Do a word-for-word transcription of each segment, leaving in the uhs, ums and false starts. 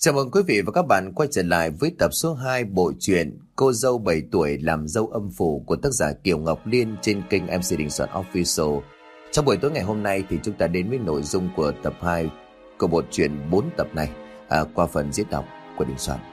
Chào mừng quý vị và các bạn quay trở lại với tập số hai bộ truyện Cô dâu bảy tuổi làm dâu âm phủ của tác giả Kiều Ngọc Liên trên kênh em xê Đình Soạn Official. Trong buổi tối ngày hôm nay thì chúng ta đến với nội dung của tập hai của bộ truyện bốn tập này à, qua phần diễn đọc của Đình Soạn.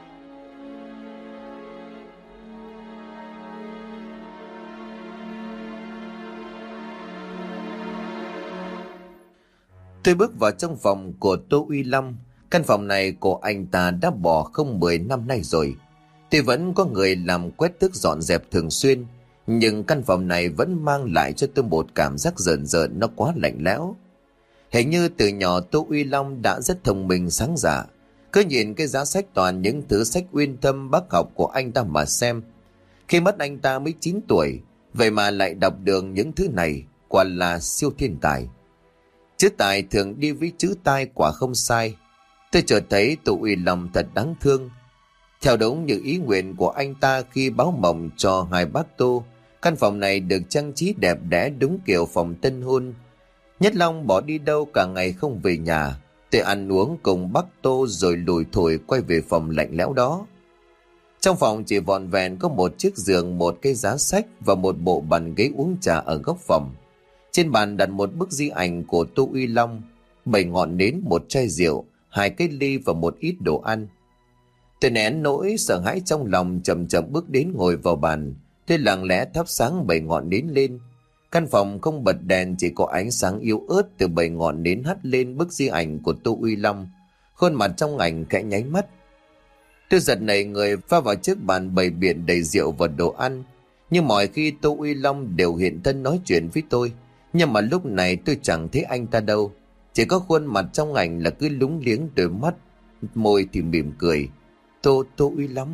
Tôi bước vào trong phòng của Tô Uy Long. Căn phòng này của anh ta đã bỏ không mười năm nay rồi. Tuy vẫn có người làm quét tước dọn dẹp thường xuyên, nhưng căn phòng này vẫn mang lại cho tôi một cảm giác rợn rợn, nó quá lạnh lẽo. Hình như từ nhỏ Tô Uy Long đã rất thông minh sáng dạ. Cứ nhìn cái giá sách toàn những thứ sách uyên thâm bác học của anh ta mà xem. Khi mất anh ta mới chín tuổi, vậy mà lại đọc được những thứ này, quả là siêu thiên tài. Chữ tài thường đi với chữ tai, quả không sai. Tôi chợt thấy Tô Uy Long thật đáng thương. Theo đúng như ý nguyện của anh ta khi báo mộng cho hai bác Tô, căn phòng này được trang trí đẹp đẽ đúng kiểu phòng tân hôn. Nhất Long bỏ đi đâu cả ngày không về nhà. Tôi ăn uống cùng bác Tô rồi lủi thổi quay về phòng lạnh lẽo đó. Trong phòng chỉ vỏn vẹn có một chiếc giường, một cái giá sách và một bộ bàn ghế uống trà ở góc phòng. Trên bàn đặt một bức di ảnh của Tô Uy Long, bảy ngọn nến, một chai rượu, hai cái ly và một ít đồ ăn. Tôi nén nỗi sợ hãi trong lòng, chậm chậm bước đến ngồi vào bàn. Tôi lặng lẽ thắp sáng bảy ngọn nến lên. Căn phòng không bật đèn, chỉ có ánh sáng yếu ớt từ bảy ngọn nến hắt lên bức di ảnh của Tô Uy Long. Khuôn mặt trong ảnh khẽ nháy mắt. Tôi giật nảy người pha vào chiếc bàn bày biện đầy rượu và đồ ăn. Nhưng mọi khi Tô Uy Long đều hiện thân nói chuyện với tôi. Nhưng mà lúc này tôi chẳng thấy anh ta đâu. Chỉ có khuôn mặt trong ảnh là cứ lúng liếng đôi mắt, môi thì mỉm cười. Tô, Tô Uy Long.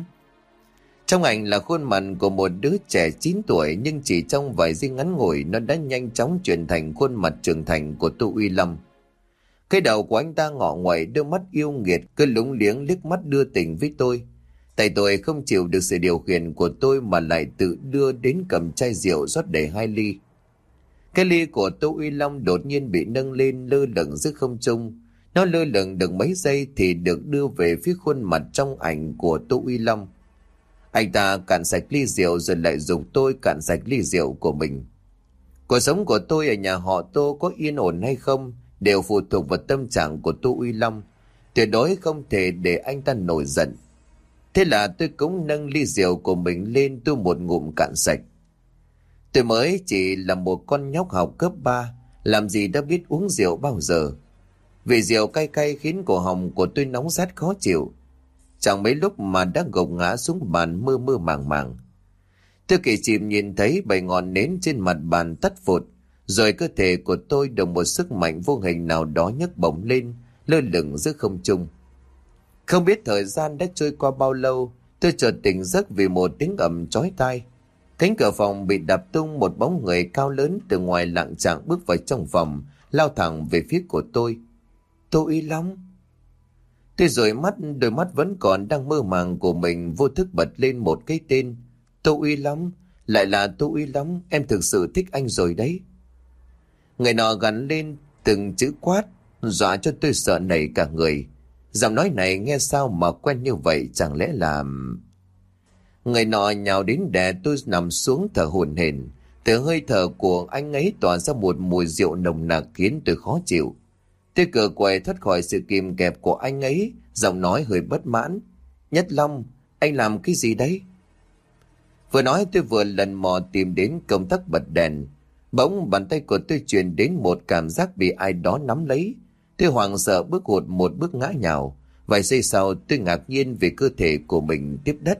Trong ảnh là khuôn mặt của một đứa trẻ chín tuổi, nhưng chỉ trong vài giây ngắn ngủi nó đã nhanh chóng chuyển thành khuôn mặt trưởng thành của Tô Uy Long. Cái đầu của anh ta ngọ nguậy, đôi mắt yêu nghiệt cứ lúng liếng liếc mắt đưa tình với tôi. Tại tôi không chịu được sự điều khiển của tôi mà lại tự đưa đến cầm chai rượu rót đầy hai ly. Cái ly của Tô Uy Long đột nhiên bị nâng lên lơ lửng giữa không trung. Nó lơ lửng được mấy giây thì được đưa về phía khuôn mặt trong ảnh của Tô Uy Long. Anh ta cạn sạch ly rượu rồi lại dùng tôi cạn sạch ly rượu của mình. Cuộc sống của tôi ở nhà họ Tô có yên ổn hay không đều phụ thuộc vào tâm trạng của Tô Uy Long. Tuyệt đối không thể để anh ta nổi giận. Thế là tôi cũng nâng ly rượu của mình lên, tôi một ngụm cạn sạch. Tôi mới chỉ là một con nhóc học cấp ba, làm gì đã biết uống rượu bao giờ. Vị rượu cay cay khiến cổ họng của tôi nóng rát khó chịu. Chẳng mấy lúc mà đã gục ngã xuống bàn mơ mơ màng màng. Tôi kỳ chìm nhìn thấy bảy ngọn nến trên mặt bàn tắt phụt, rồi cơ thể của tôi được một sức mạnh vô hình nào đó nhấc bổng lên, lơ lửng giữa không trung. Không biết thời gian đã trôi qua bao lâu, tôi chợt tỉnh giấc vì một tiếng ầm chói tai. Cánh cửa phòng bị đập tung, một bóng người cao lớn từ ngoài lạng trạng bước vào trong phòng, lao thẳng về phía của tôi. Tô Uy Long. Tôi dụi mắt, đôi mắt vẫn còn đang mơ màng của mình vô thức bật lên một cái tên. Tô Uy Long, lại là Tô Uy Long, em thực sự thích anh rồi đấy. Người nọ gắn lên từng chữ quát, dọa cho tôi sợ nảy cả người. Giọng nói này nghe sao mà quen như vậy, chẳng lẽ là... Người nọ nhào đến đè tôi nằm xuống thở hổn hển. Từ hơi thở của anh ấy tỏa ra một mùi rượu nồng nặc khiến tôi khó chịu. Tôi cựa quậy thoát khỏi sự kìm kẹp của anh ấy, giọng nói hơi bất mãn. Nhất Long, anh làm cái gì đấy? Vừa nói tôi vừa lần mò tìm đến công tắc bật đèn. Bỗng bàn tay của tôi truyền đến một cảm giác bị ai đó nắm lấy. Tôi hoảng sợ bước hụt một bước ngã nhào. Vài giây sau tôi ngạc nhiên vì cơ thể của mình tiếp đất.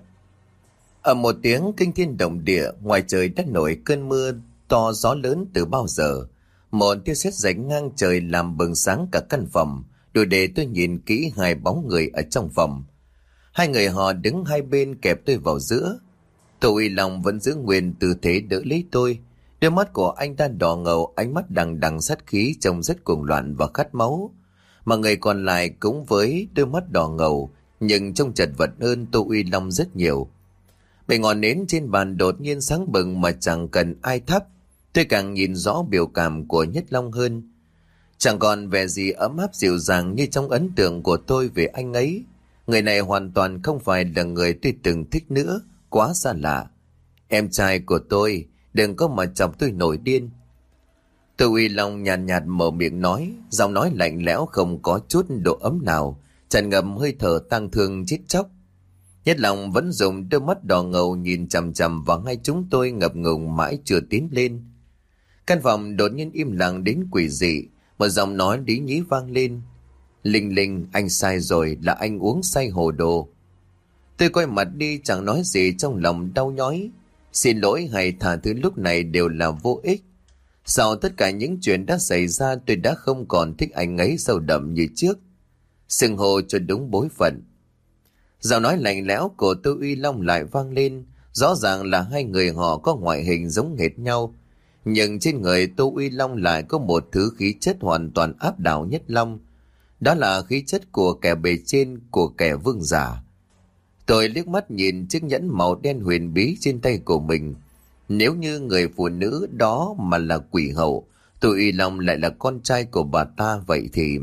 Ở một tiếng kinh thiên động địa, ngoài trời đã nổi cơn mưa to gió lớn từ bao giờ. Một tia sét rạch ngang trời làm bừng sáng cả căn phòng, đủ để tôi nhìn kỹ hai bóng người ở trong phòng. Hai người họ đứng hai bên kẹp tôi vào giữa. Tô Uy Long vẫn giữ nguyên tư thế đỡ lấy tôi. Đôi mắt của anh ta đỏ ngầu, ánh mắt đằng đằng sát khí trông rất cuồng loạn và khát máu. Mà người còn lại cũng với đôi mắt đỏ ngầu, nhưng trông chật vật hơn Tô Uy Long rất nhiều. Bảy ngọn nến trên bàn đột nhiên sáng bừng mà chẳng cần ai thắp. Tôi càng nhìn rõ biểu cảm của Nhất Long hơn. Chẳng còn vẻ gì ấm áp dịu dàng như trong ấn tượng của tôi về anh ấy. Người này hoàn toàn không phải là người tôi từng thích nữa, quá xa lạ. Em trai của tôi, đừng có mà chọc tôi nổi điên. Tô Uy Long nhàn nhạt, nhạt mở miệng nói, giọng nói lạnh lẽo không có chút độ ấm nào, tràn ngập hơi thở tang thương chết chóc. Nhất Long vẫn dùng đôi mắt đỏ ngầu nhìn chằm chằm vào hai chúng tôi, ngập ngừng mãi chưa tiến lên. Căn phòng đột nhiên im lặng đến quỷ dị, một giọng nói lý nhí vang lên. Linh Linh, anh sai rồi, là anh uống say hồ đồ. Tôi quay mặt đi chẳng nói gì, trong lòng đau nhói. Xin lỗi hay tha thứ lúc này đều là vô ích. Sau tất cả những chuyện đã xảy ra, tôi đã không còn thích anh ấy sâu đậm như trước. Xưng hô cho đúng bối phận. Giọng nói lạnh lẽo của Tô Uy Long lại vang lên. Rõ ràng là hai người họ có ngoại hình giống hệt nhau, nhưng trên người Tô Uy Long lại có một thứ khí chất hoàn toàn áp đảo Nhất Long. Đó là khí chất của kẻ bề trên, của kẻ vương giả. Tôi liếc mắt nhìn chiếc nhẫn màu đen huyền bí trên tay của mình. Nếu như người phụ nữ đó mà là quỷ hậu, Tô Uy Long lại là con trai của bà ta, vậy thì...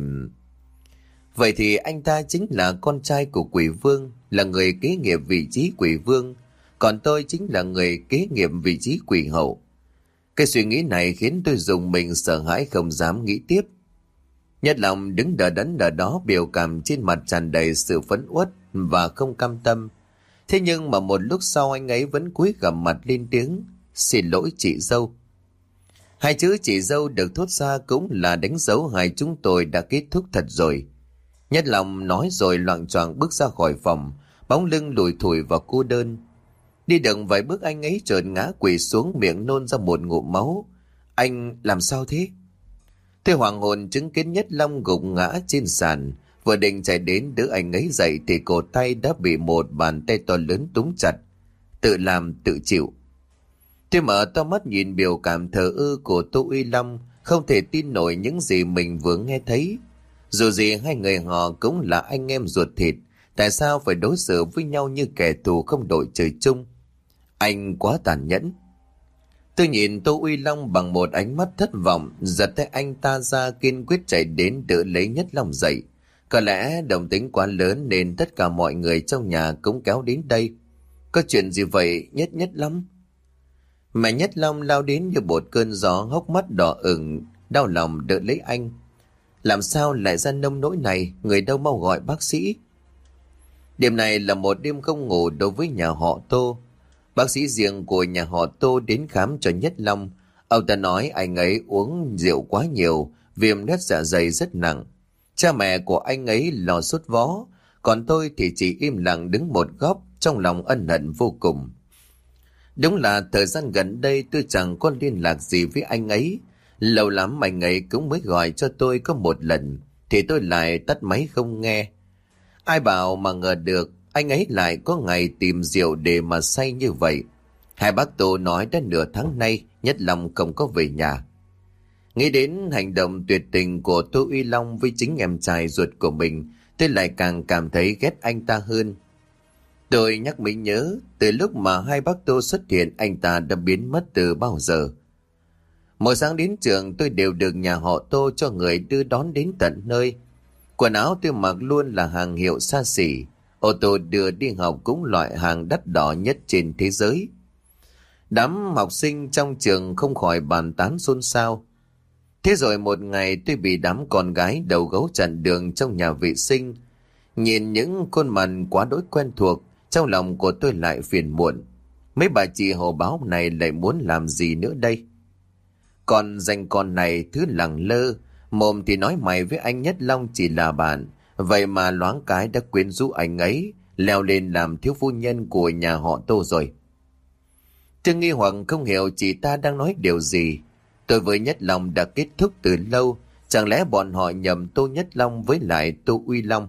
Vậy thì anh ta chính là con trai của quỷ vương, là người kế nghiệp vị trí quỷ vương, còn tôi chính là người kế nghiệp vị trí quỷ hậu. Cái suy nghĩ này khiến tôi rùng mình, sợ hãi không dám nghĩ tiếp. Nhất Long đứng đờ đẫn ở đó, biểu cảm trên mặt tràn đầy sự phẫn uất và không cam tâm. Thế nhưng mà một lúc sau anh ấy vẫn cúi gằm mặt lên tiếng, xin lỗi chị dâu. Hai chữ chị dâu được thốt ra cũng là đánh dấu hai chúng tôi đã kết thúc thật rồi. Nhất Long nói rồi loạng choạng bước ra khỏi phòng, bóng lưng lủi thủi và cô đơn. Đi được vài bước anh ấy chợt ngã quỵ xuống, miệng nôn ra một ngụm máu. Anh làm sao thế? Tôi hoàng hồn chứng kiến Nhất Long gục ngã trên sàn, vừa định chạy đến đỡ anh ấy dậy thì cổ tay đã bị một bàn tay to lớn túm chặt. Tự làm tự chịu. Tôi mở to mắt nhìn biểu cảm thờ ơ của Tô Uy Long, không thể tin nổi những gì mình vừa nghe thấy. Dù gì hai người họ cũng là anh em ruột thịt, tại sao phải đối xử với nhau như kẻ thù không đội trời chung? Anh quá tàn nhẫn. Tôi nhìn Tô Uy Long bằng một ánh mắt thất vọng, giật tay anh ta ra, kiên quyết chạy đến đỡ lấy Nhất Long dậy. Có lẽ đồng tính quá lớn nên tất cả mọi người trong nhà cũng kéo đến đây. Có chuyện gì vậy Nhất Nhất Long? Mẹ Nhất Long lao đến như một cơn gió, hốc mắt đỏ ửng, đau lòng đỡ lấy anh. Làm sao lại ra nông nỗi này, người đâu mau gọi bác sĩ. Đêm này là một đêm không ngủ đối với nhà họ Tô. Bác sĩ riêng của nhà họ Tô đến khám cho Nhất Long. Ông ta nói anh ấy uống rượu quá nhiều, viêm loét dạ dày rất nặng. Cha mẹ của anh ấy lo sốt vó, còn tôi thì chỉ im lặng đứng một góc, trong lòng ân hận vô cùng. Đúng là thời gian gần đây tôi chẳng có liên lạc gì với anh ấy. Lâu lắm anh ấy cũng mới gọi cho tôi có một lần, thì tôi lại tắt máy không nghe. Ai bảo mà ngờ được anh ấy lại có ngày tìm rượu để mà say như vậy. Hai bác Tô nói đã nửa tháng nay Nhất Long không có về nhà. Nghĩ đến hành động tuyệt tình của Tô Uy Long với chính em trai ruột của mình, tôi lại càng cảm thấy ghét anh ta hơn. Tôi nhắc mới nhớ, từ lúc mà hai bác Tô xuất hiện, anh ta đã biến mất từ bao giờ. Mỗi sáng đến trường tôi đều được nhà họ Tô cho người đưa đón đến tận nơi. Quần áo tôi mặc luôn là hàng hiệu xa xỉ, ô tô đưa đi học cũng loại hàng đắt đỏ nhất trên thế giới. Đám học sinh trong trường không khỏi bàn tán xôn xao. Thế rồi một ngày tôi bị đám con gái đầu gấu chặn đường trong nhà vệ sinh. Nhìn những khuôn mặt quá đỗi quen thuộc, trong lòng của tôi lại phiền muộn. Mấy bà chị hồ báo này lại muốn làm gì nữa đây? Còn danh con này thứ lẳng lơ, mồm thì nói mày với anh Nhất Long chỉ là bạn, vậy mà loáng cái đã quyến rũ anh ấy, leo lên làm thiếu phu nhân của nhà họ Tô rồi. Tôi nghi hoặc không hiểu chị ta đang nói điều gì. Tôi với Nhất Long đã kết thúc từ lâu, chẳng lẽ bọn họ nhầm Tô Nhất Long với lại Tô Uy Long?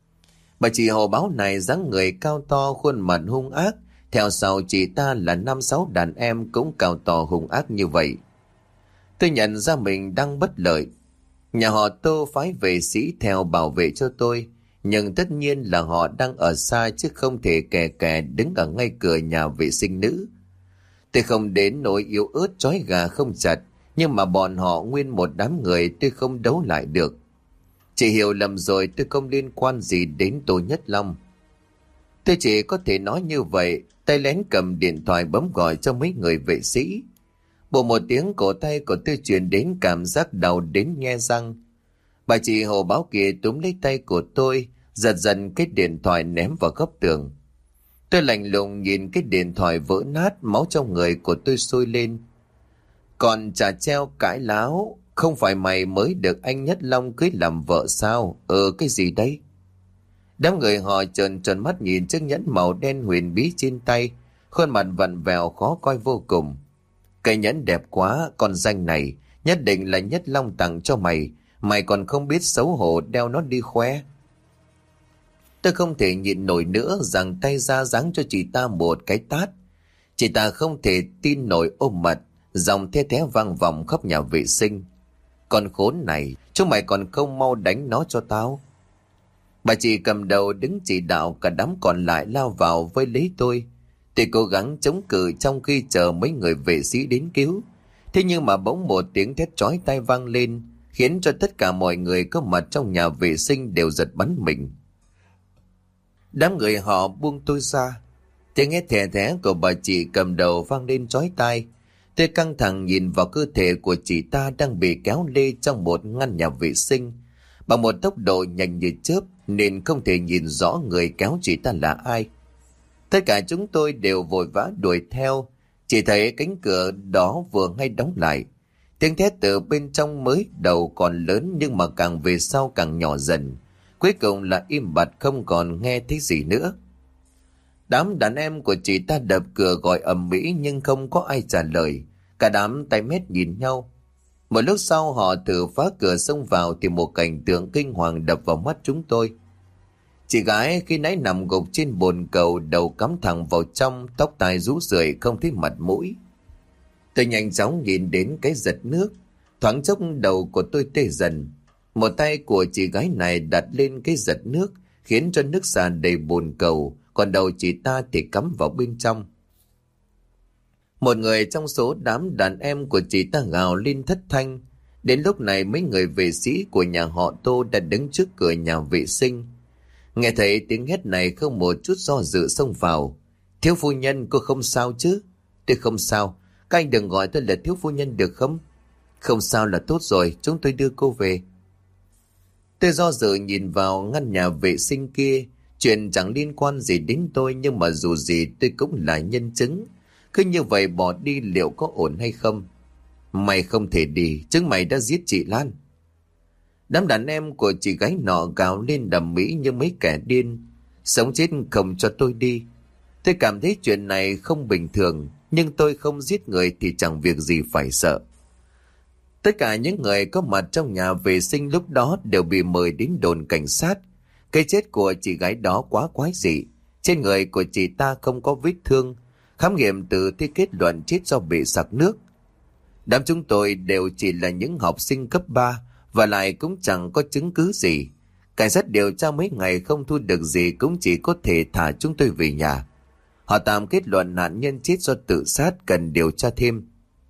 Bà chị hồ báo này dáng người cao to, khuôn mặt hung ác, theo sau chị ta là năm sáu đàn em cũng cao to hung ác như vậy. Tôi nhận ra mình đang bất lợi. Nhà họ Tô phái vệ sĩ theo bảo vệ cho tôi, nhưng tất nhiên là họ đang ở xa chứ không thể kè kè đứng ở ngay cửa nhà vệ sinh nữ. Tôi không đến nỗi yếu ớt trói gà không chặt, nhưng mà bọn họ nguyên một đám người tôi không đấu lại được. Chị hiểu lầm rồi, tôi không liên quan gì đến Tô Nhất Long. Tôi chỉ có thể nói như vậy, tay lén cầm điện thoại bấm gọi cho mấy người vệ sĩ. Bộ một tiếng cổ tay của tôi truyền đến cảm giác đau đến nhe răng. Bà chị hồ báo kia túm lấy tay của tôi, giật dần cái điện thoại ném vào góc tường. Tôi lạnh lùng nhìn cái điện thoại vỡ nát, máu trong người của tôi sôi lên. Còn chả treo cãi láo, không phải mày mới được anh Nhất Long cưới làm vợ sao? Ừ, cái gì đấy? Đám người họ trợn tròn mắt nhìn chiếc nhẫn màu đen huyền bí trên tay, khuôn mặt vặn vẹo khó coi vô cùng. Cái nhẫn đẹp quá, con danh này nhất định là Nhất Long tặng cho mày, mày còn không biết xấu hổ đeo nó đi khoe. Tôi không thể nhịn nổi nữa, giằng tay ra giáng cho chị ta một cái tát. Chị ta không thể tin nổi ôm mặt, dòng the thé vang vọng khắp nhà vệ sinh. Con khốn này, chúng mày còn không mau đánh nó cho tao. Bà chị cầm đầu đứng chỉ đạo, cả đám còn lại lao vào vây lấy tôi. Tôi cố gắng chống cự trong khi chờ mấy người vệ sĩ đến cứu. Thế nhưng mà bỗng một tiếng thét chói tai vang lên, khiến cho tất cả mọi người có mặt trong nhà vệ sinh đều giật bắn mình. Đám người họ buông tôi ra. Tiếng hét thè thé của bà chị cầm đầu vang lên chói tai. Tôi căng thẳng nhìn vào cơ thể của chị ta đang bị kéo lê trong một ngăn nhà vệ sinh bằng một tốc độ nhanh như chớp, nên không thể nhìn rõ người kéo chị ta là ai. Tất cả chúng tôi đều vội vã đuổi theo, chỉ thấy cánh cửa đó vừa ngay đóng lại. Tiếng thét từ bên trong mới đầu còn lớn, nhưng mà càng về sau càng nhỏ dần. Cuối cùng là im bặt, không còn nghe thấy gì nữa. Đám đàn em của chị ta đập cửa gọi ầm ĩ nhưng không có ai trả lời. Cả đám tay mét nhìn nhau. Một lúc sau họ thử phá cửa xông vào thì một cảnh tượng kinh hoàng đập vào mắt chúng tôi. Chị gái khi nãy nằm gục trên bồn cầu, đầu cắm thẳng vào trong, tóc tai rũ rượi không thấy mặt mũi. Tôi nhanh chóng nhìn đến cái giật nước, thoáng chốc đầu của tôi tê dần. Một tay của chị gái này đặt lên cái giật nước, khiến cho nước xả đầy bồn cầu, còn đầu chị ta thì cắm vào bên trong. Một người trong số đám đàn em của chị ta gào lên thất thanh. Đến lúc này mấy người vệ sĩ của nhà họ Tô đã đứng trước cửa nhà vệ sinh. Nghe thấy tiếng hét này không một chút do dự xông vào. Thiếu phu nhân, cô không sao chứ? Tôi không sao. Các anh đừng gọi tôi là thiếu phu nhân được không? Không sao là tốt rồi, chúng tôi đưa cô về. Tôi do dự nhìn vào ngăn nhà vệ sinh kia. Chuyện chẳng liên quan gì đến tôi, nhưng mà dù gì tôi cũng là nhân chứng. Cứ như vậy bỏ đi liệu có ổn hay không? Mày không thể đi, chứng mày đã giết chị Lan. Đám đàn em của chị gái nọ gào lên đầm mỹ như mấy kẻ điên. Sống chết không cho tôi đi. Tôi cảm thấy chuyện này không bình thường, nhưng tôi không giết người thì chẳng việc gì phải sợ. Tất cả những người có mặt trong nhà vệ sinh lúc đó đều bị mời đến đồn cảnh sát. Cái chết của chị gái đó quá quái dị. Trên người của chị ta không có vết thương. Khám nghiệm tử thi kết luận chết do bị sặc nước. Đám chúng tôi đều chỉ là những học sinh cấp ba, và lại cũng chẳng có chứng cứ gì. Cảnh sát điều tra mấy ngày không thu được gì, cũng chỉ có thể thả chúng tôi về nhà. Họ tạm kết luận nạn nhân chết do tự sát, cần điều tra thêm.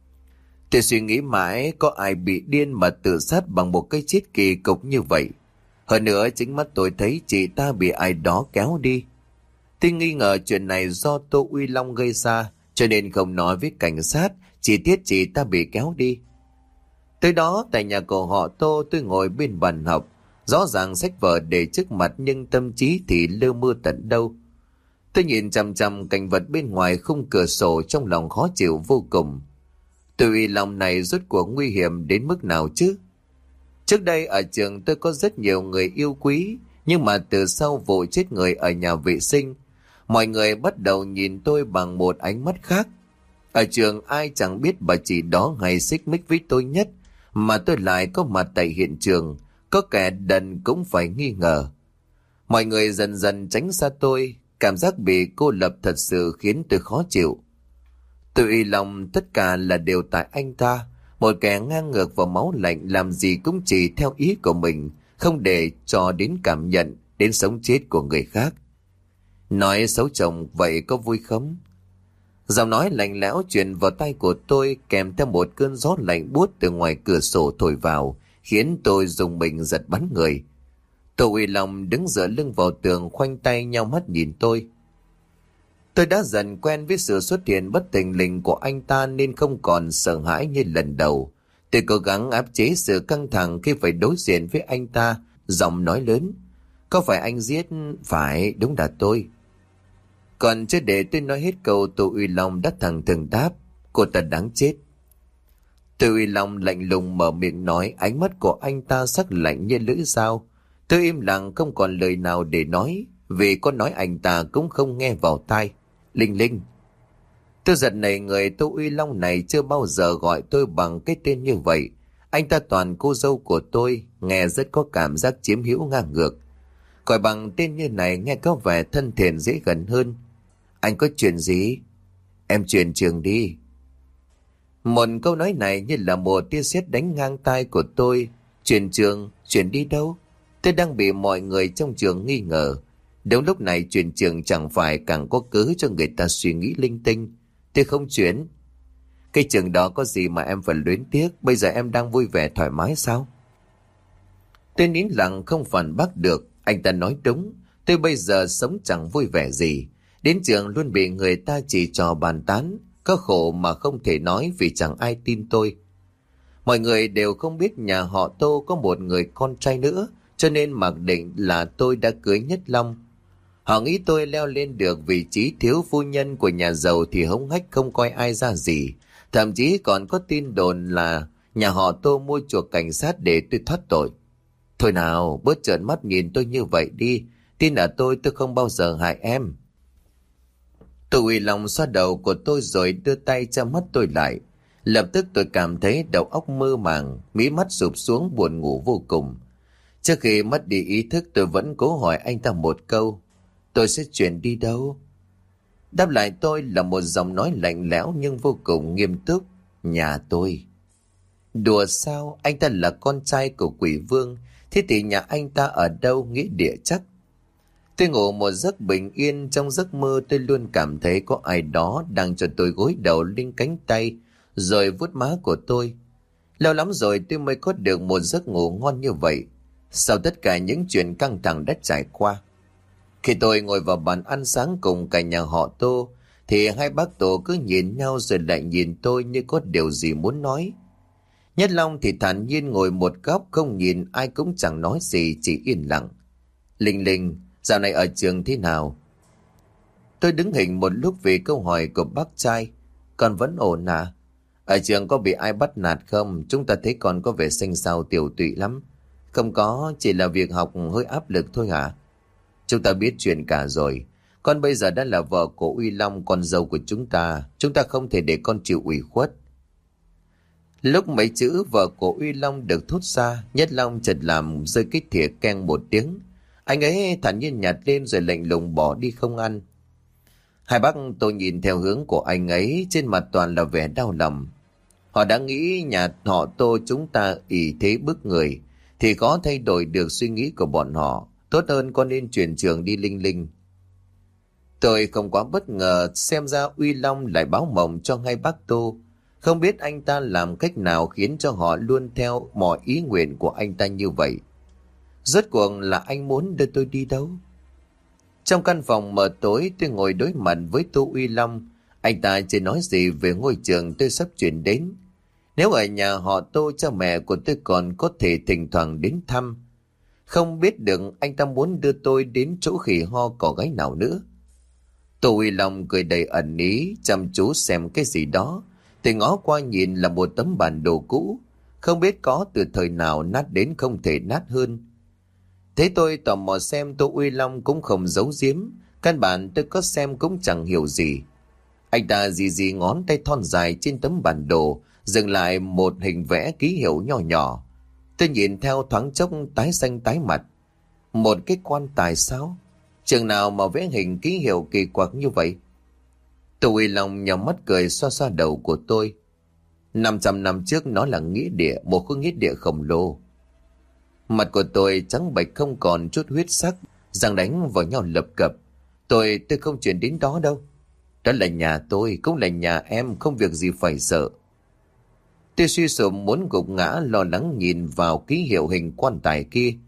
Tôi suy nghĩ mãi có ai bị điên mà tự sát bằng một cái chết kỳ cục như vậy. Hơn nữa chính mắt tôi thấy chị ta bị ai đó kéo đi. Tôi nghi ngờ chuyện này do Tô Uy Long gây ra, cho nên không nói với cảnh sát chi tiết chị ta bị kéo đi. Tới đó tại nhà của họ Tô, tôi ngồi bên bàn học, rõ ràng sách vở để trước mặt nhưng tâm trí thì lơ mơ tận đâu. Tôi nhìn chằm chằm cảnh vật bên ngoài khung cửa sổ, trong lòng khó chịu vô cùng. Tô Uy Long này rốt cuộc nguy hiểm đến mức nào chứ? Trước đây ở trường tôi có rất nhiều người yêu quý, nhưng mà từ sau vụ chết người ở nhà vệ sinh, mọi người bắt đầu nhìn tôi bằng một ánh mắt khác. Ở trường ai chẳng biết bà chị đó hay xích mích với tôi nhất, mà tôi lại có mặt tại hiện trường, có kẻ đần cũng phải nghi ngờ. Mọi người dần dần tránh xa tôi, cảm giác bị cô lập thật sự khiến tôi khó chịu. Tôi Uy Long tất cả là đều tại anh ta, một kẻ ngang ngược và máu lạnh, làm gì cũng chỉ theo ý của mình, không để cho đến cảm nhận, đến sống chết của người khác. Nói xấu chồng vậy có vui không? Giọng nói lạnh lẽo truyền vào tai của tôi, kèm theo một cơn gió lạnh buốt từ ngoài cửa sổ thổi vào, khiến tôi rùng mình giật bắn người. Tô Uy Long đứng dựa lưng vào tường, khoanh tay nhau mắt nhìn tôi. Tôi đã dần quen với sự xuất hiện bất thình lình của anh ta nên không còn sợ hãi như lần đầu. Tôi cố gắng áp chế sự căng thẳng khi phải đối diện với anh ta, giọng nói lớn. Có phải anh giết? Phải, đúng là tôi. Còn chưa để tôi nói hết câu, Tô Uy Long đã thẳng thừng đáp. Cô ta đáng chết. Tô Uy Long lạnh lùng mở miệng nói, ánh mắt của anh ta sắc lạnh như lưỡi dao. Tôi im lặng không còn lời nào để nói, vì có nói anh ta cũng không nghe vào tai. Linh Linh. Tôi giật nảy người, Tô Uy Long này chưa bao giờ gọi tôi bằng cái tên như vậy. Anh ta toàn cô dâu của tôi, nghe rất có cảm giác chiếm hữu ngang ngược. Gọi bằng tên như này nghe có vẻ thân thiện dễ gần hơn. Anh có chuyện gì? Em chuyển trường đi. Một câu nói này như là một tia sét đánh ngang tai của tôi. Chuyển trường? Chuyển đi đâu? Tôi đang bị mọi người trong trường nghi ngờ. Đúng lúc này chuyển trường chẳng phải càng có cớ cho người ta suy nghĩ linh tinh. Tôi không chuyển. Cái trường đó có gì mà em phải luyến tiếc? Bây giờ em đang vui vẻ thoải mái sao? Tôi nín lặng không phản bác được. Anh ta nói đúng. Tôi bây giờ sống chẳng vui vẻ gì. Đến trường luôn bị người ta chỉ trò bàn tán. Có khổ mà không thể nói vì chẳng ai tin tôi. Mọi người đều không biết nhà họ Tô có một người con trai nữa, cho nên mặc định là tôi đã cưới Nhất Long. Họ nghĩ tôi leo lên được vị trí thiếu phu nhân của nhà giàu thì hống hách không coi ai ra gì. Thậm chí còn có tin đồn là nhà họ Tô mua chuộc cảnh sát để tôi thoát tội. Thôi nào, bớt trợn mắt nhìn tôi như vậy đi. Tin ở tôi, tôi không bao giờ hại em. Tô Uy Long xoa đầu của tôi rồi đưa tay che mắt tôi lại. Lập tức tôi cảm thấy đầu óc mơ màng, mí mắt sụp xuống buồn ngủ vô cùng. Trước khi mất đi ý thức tôi vẫn cố hỏi anh ta một câu. Tôi sẽ chuyển đi đâu? Đáp lại tôi là một giọng nói lạnh lẽo nhưng vô cùng nghiêm túc. Nhà tôi. Đùa sao? Anh ta là con trai của Quỷ Vương. Thế thì nhà anh ta ở đâu? Nghĩa địa chắc. Tôi ngủ một giấc bình yên. Trong giấc mơ tôi luôn cảm thấy có ai đó đang cho tôi gối đầu lên cánh tay rồi vuốt má của tôi. Lâu lắm rồi tôi mới có được một giấc ngủ ngon như vậy sau tất cả những chuyện căng thẳng đã trải qua. Khi tôi ngồi vào bàn ăn sáng cùng cả nhà họ Tô thì hai bác Tô cứ nhìn nhau rồi lại nhìn tôi như có điều gì muốn nói. Nhất Long thì thản nhiên ngồi một góc, không nhìn ai cũng chẳng nói gì, chỉ yên lặng. Linh Linh, dạo này ở trường thế nào? Tôi đứng hình một lúc vì câu hỏi của bác trai. Con vẫn ổn à? Ở trường có bị ai bắt nạt không? Chúng ta thấy con có vẻ xanh xao tiểu tụy lắm. Không có, chỉ là việc học hơi áp lực thôi hả? Chúng ta biết chuyện cả rồi. Con bây giờ đã là vợ của Uy Long, con dâu của chúng ta. Chúng ta không thể để con chịu ủy khuất. Lúc mấy chữ vợ của Uy Long được thốt ra, Nhất Long chợt làm rơi cái thìa keng một tiếng. Anh ấy thản nhiên nhặt lên rồi lạnh lùng bỏ đi không ăn. Hai bác tôi nhìn theo hướng của anh ấy, trên mặt toàn là vẻ đau lòng. Họ đã nghĩ nhà họ Tô chúng ta ỷ thế bức người, thì có thay đổi được suy nghĩ của bọn họ. Tốt hơn con nên chuyển trường đi Linh Linh. Tôi không quá bất ngờ, xem ra Uy Long lại báo mộng cho hai bác Tô. Không biết anh ta làm cách nào khiến cho họ luôn theo mọi ý nguyện của anh ta như vậy. Rốt cuộc là anh muốn đưa tôi đi đâu? Trong căn phòng mờ tối, tôi ngồi đối mặt với Tô Uy Long. Anh ta chưa nói gì về ngôi trường tôi sắp chuyển đến. Nếu ở nhà họ Tô, cha mẹ của tôi còn có thể thỉnh thoảng đến thăm. Không biết được anh ta muốn đưa tôi đến chỗ khỉ ho cỏ gáy nào nữa. Tô Uy Long cười đầy ẩn ý, chăm chú xem cái gì đó. Tôi ngó qua nhìn là một tấm bản đồ cũ, không biết có từ thời nào nát đến không thể nát hơn. Thế tôi tò mò xem, Tô Uy Long cũng không giấu giếm, căn bản tôi có xem cũng chẳng hiểu gì. Anh ta dì dì ngón tay thon dài trên tấm bản đồ, dừng lại một hình vẽ ký hiệu nhỏ nhỏ. Tôi nhìn theo thoáng chốc tái xanh tái mặt. Một cái quan tài sao? Trường nào mà vẽ hình ký hiệu kỳ quặc như vậy? Tô Uy Long nhắm mắt cười xoa xoa đầu của tôi. năm trăm năm trước nó là nghĩa địa, một khu nghĩa địa khổng lồ. Mặt của tôi trắng bệch không còn chút huyết sắc, răng đánh vào nhau lập cập. Tôi, tôi không chuyển đến đó đâu. Đó là nhà tôi, cũng là nhà em, không việc gì phải sợ. Tôi suy sụp muốn gục ngã, lo lắng nhìn vào ký hiệu hình quan tài kia.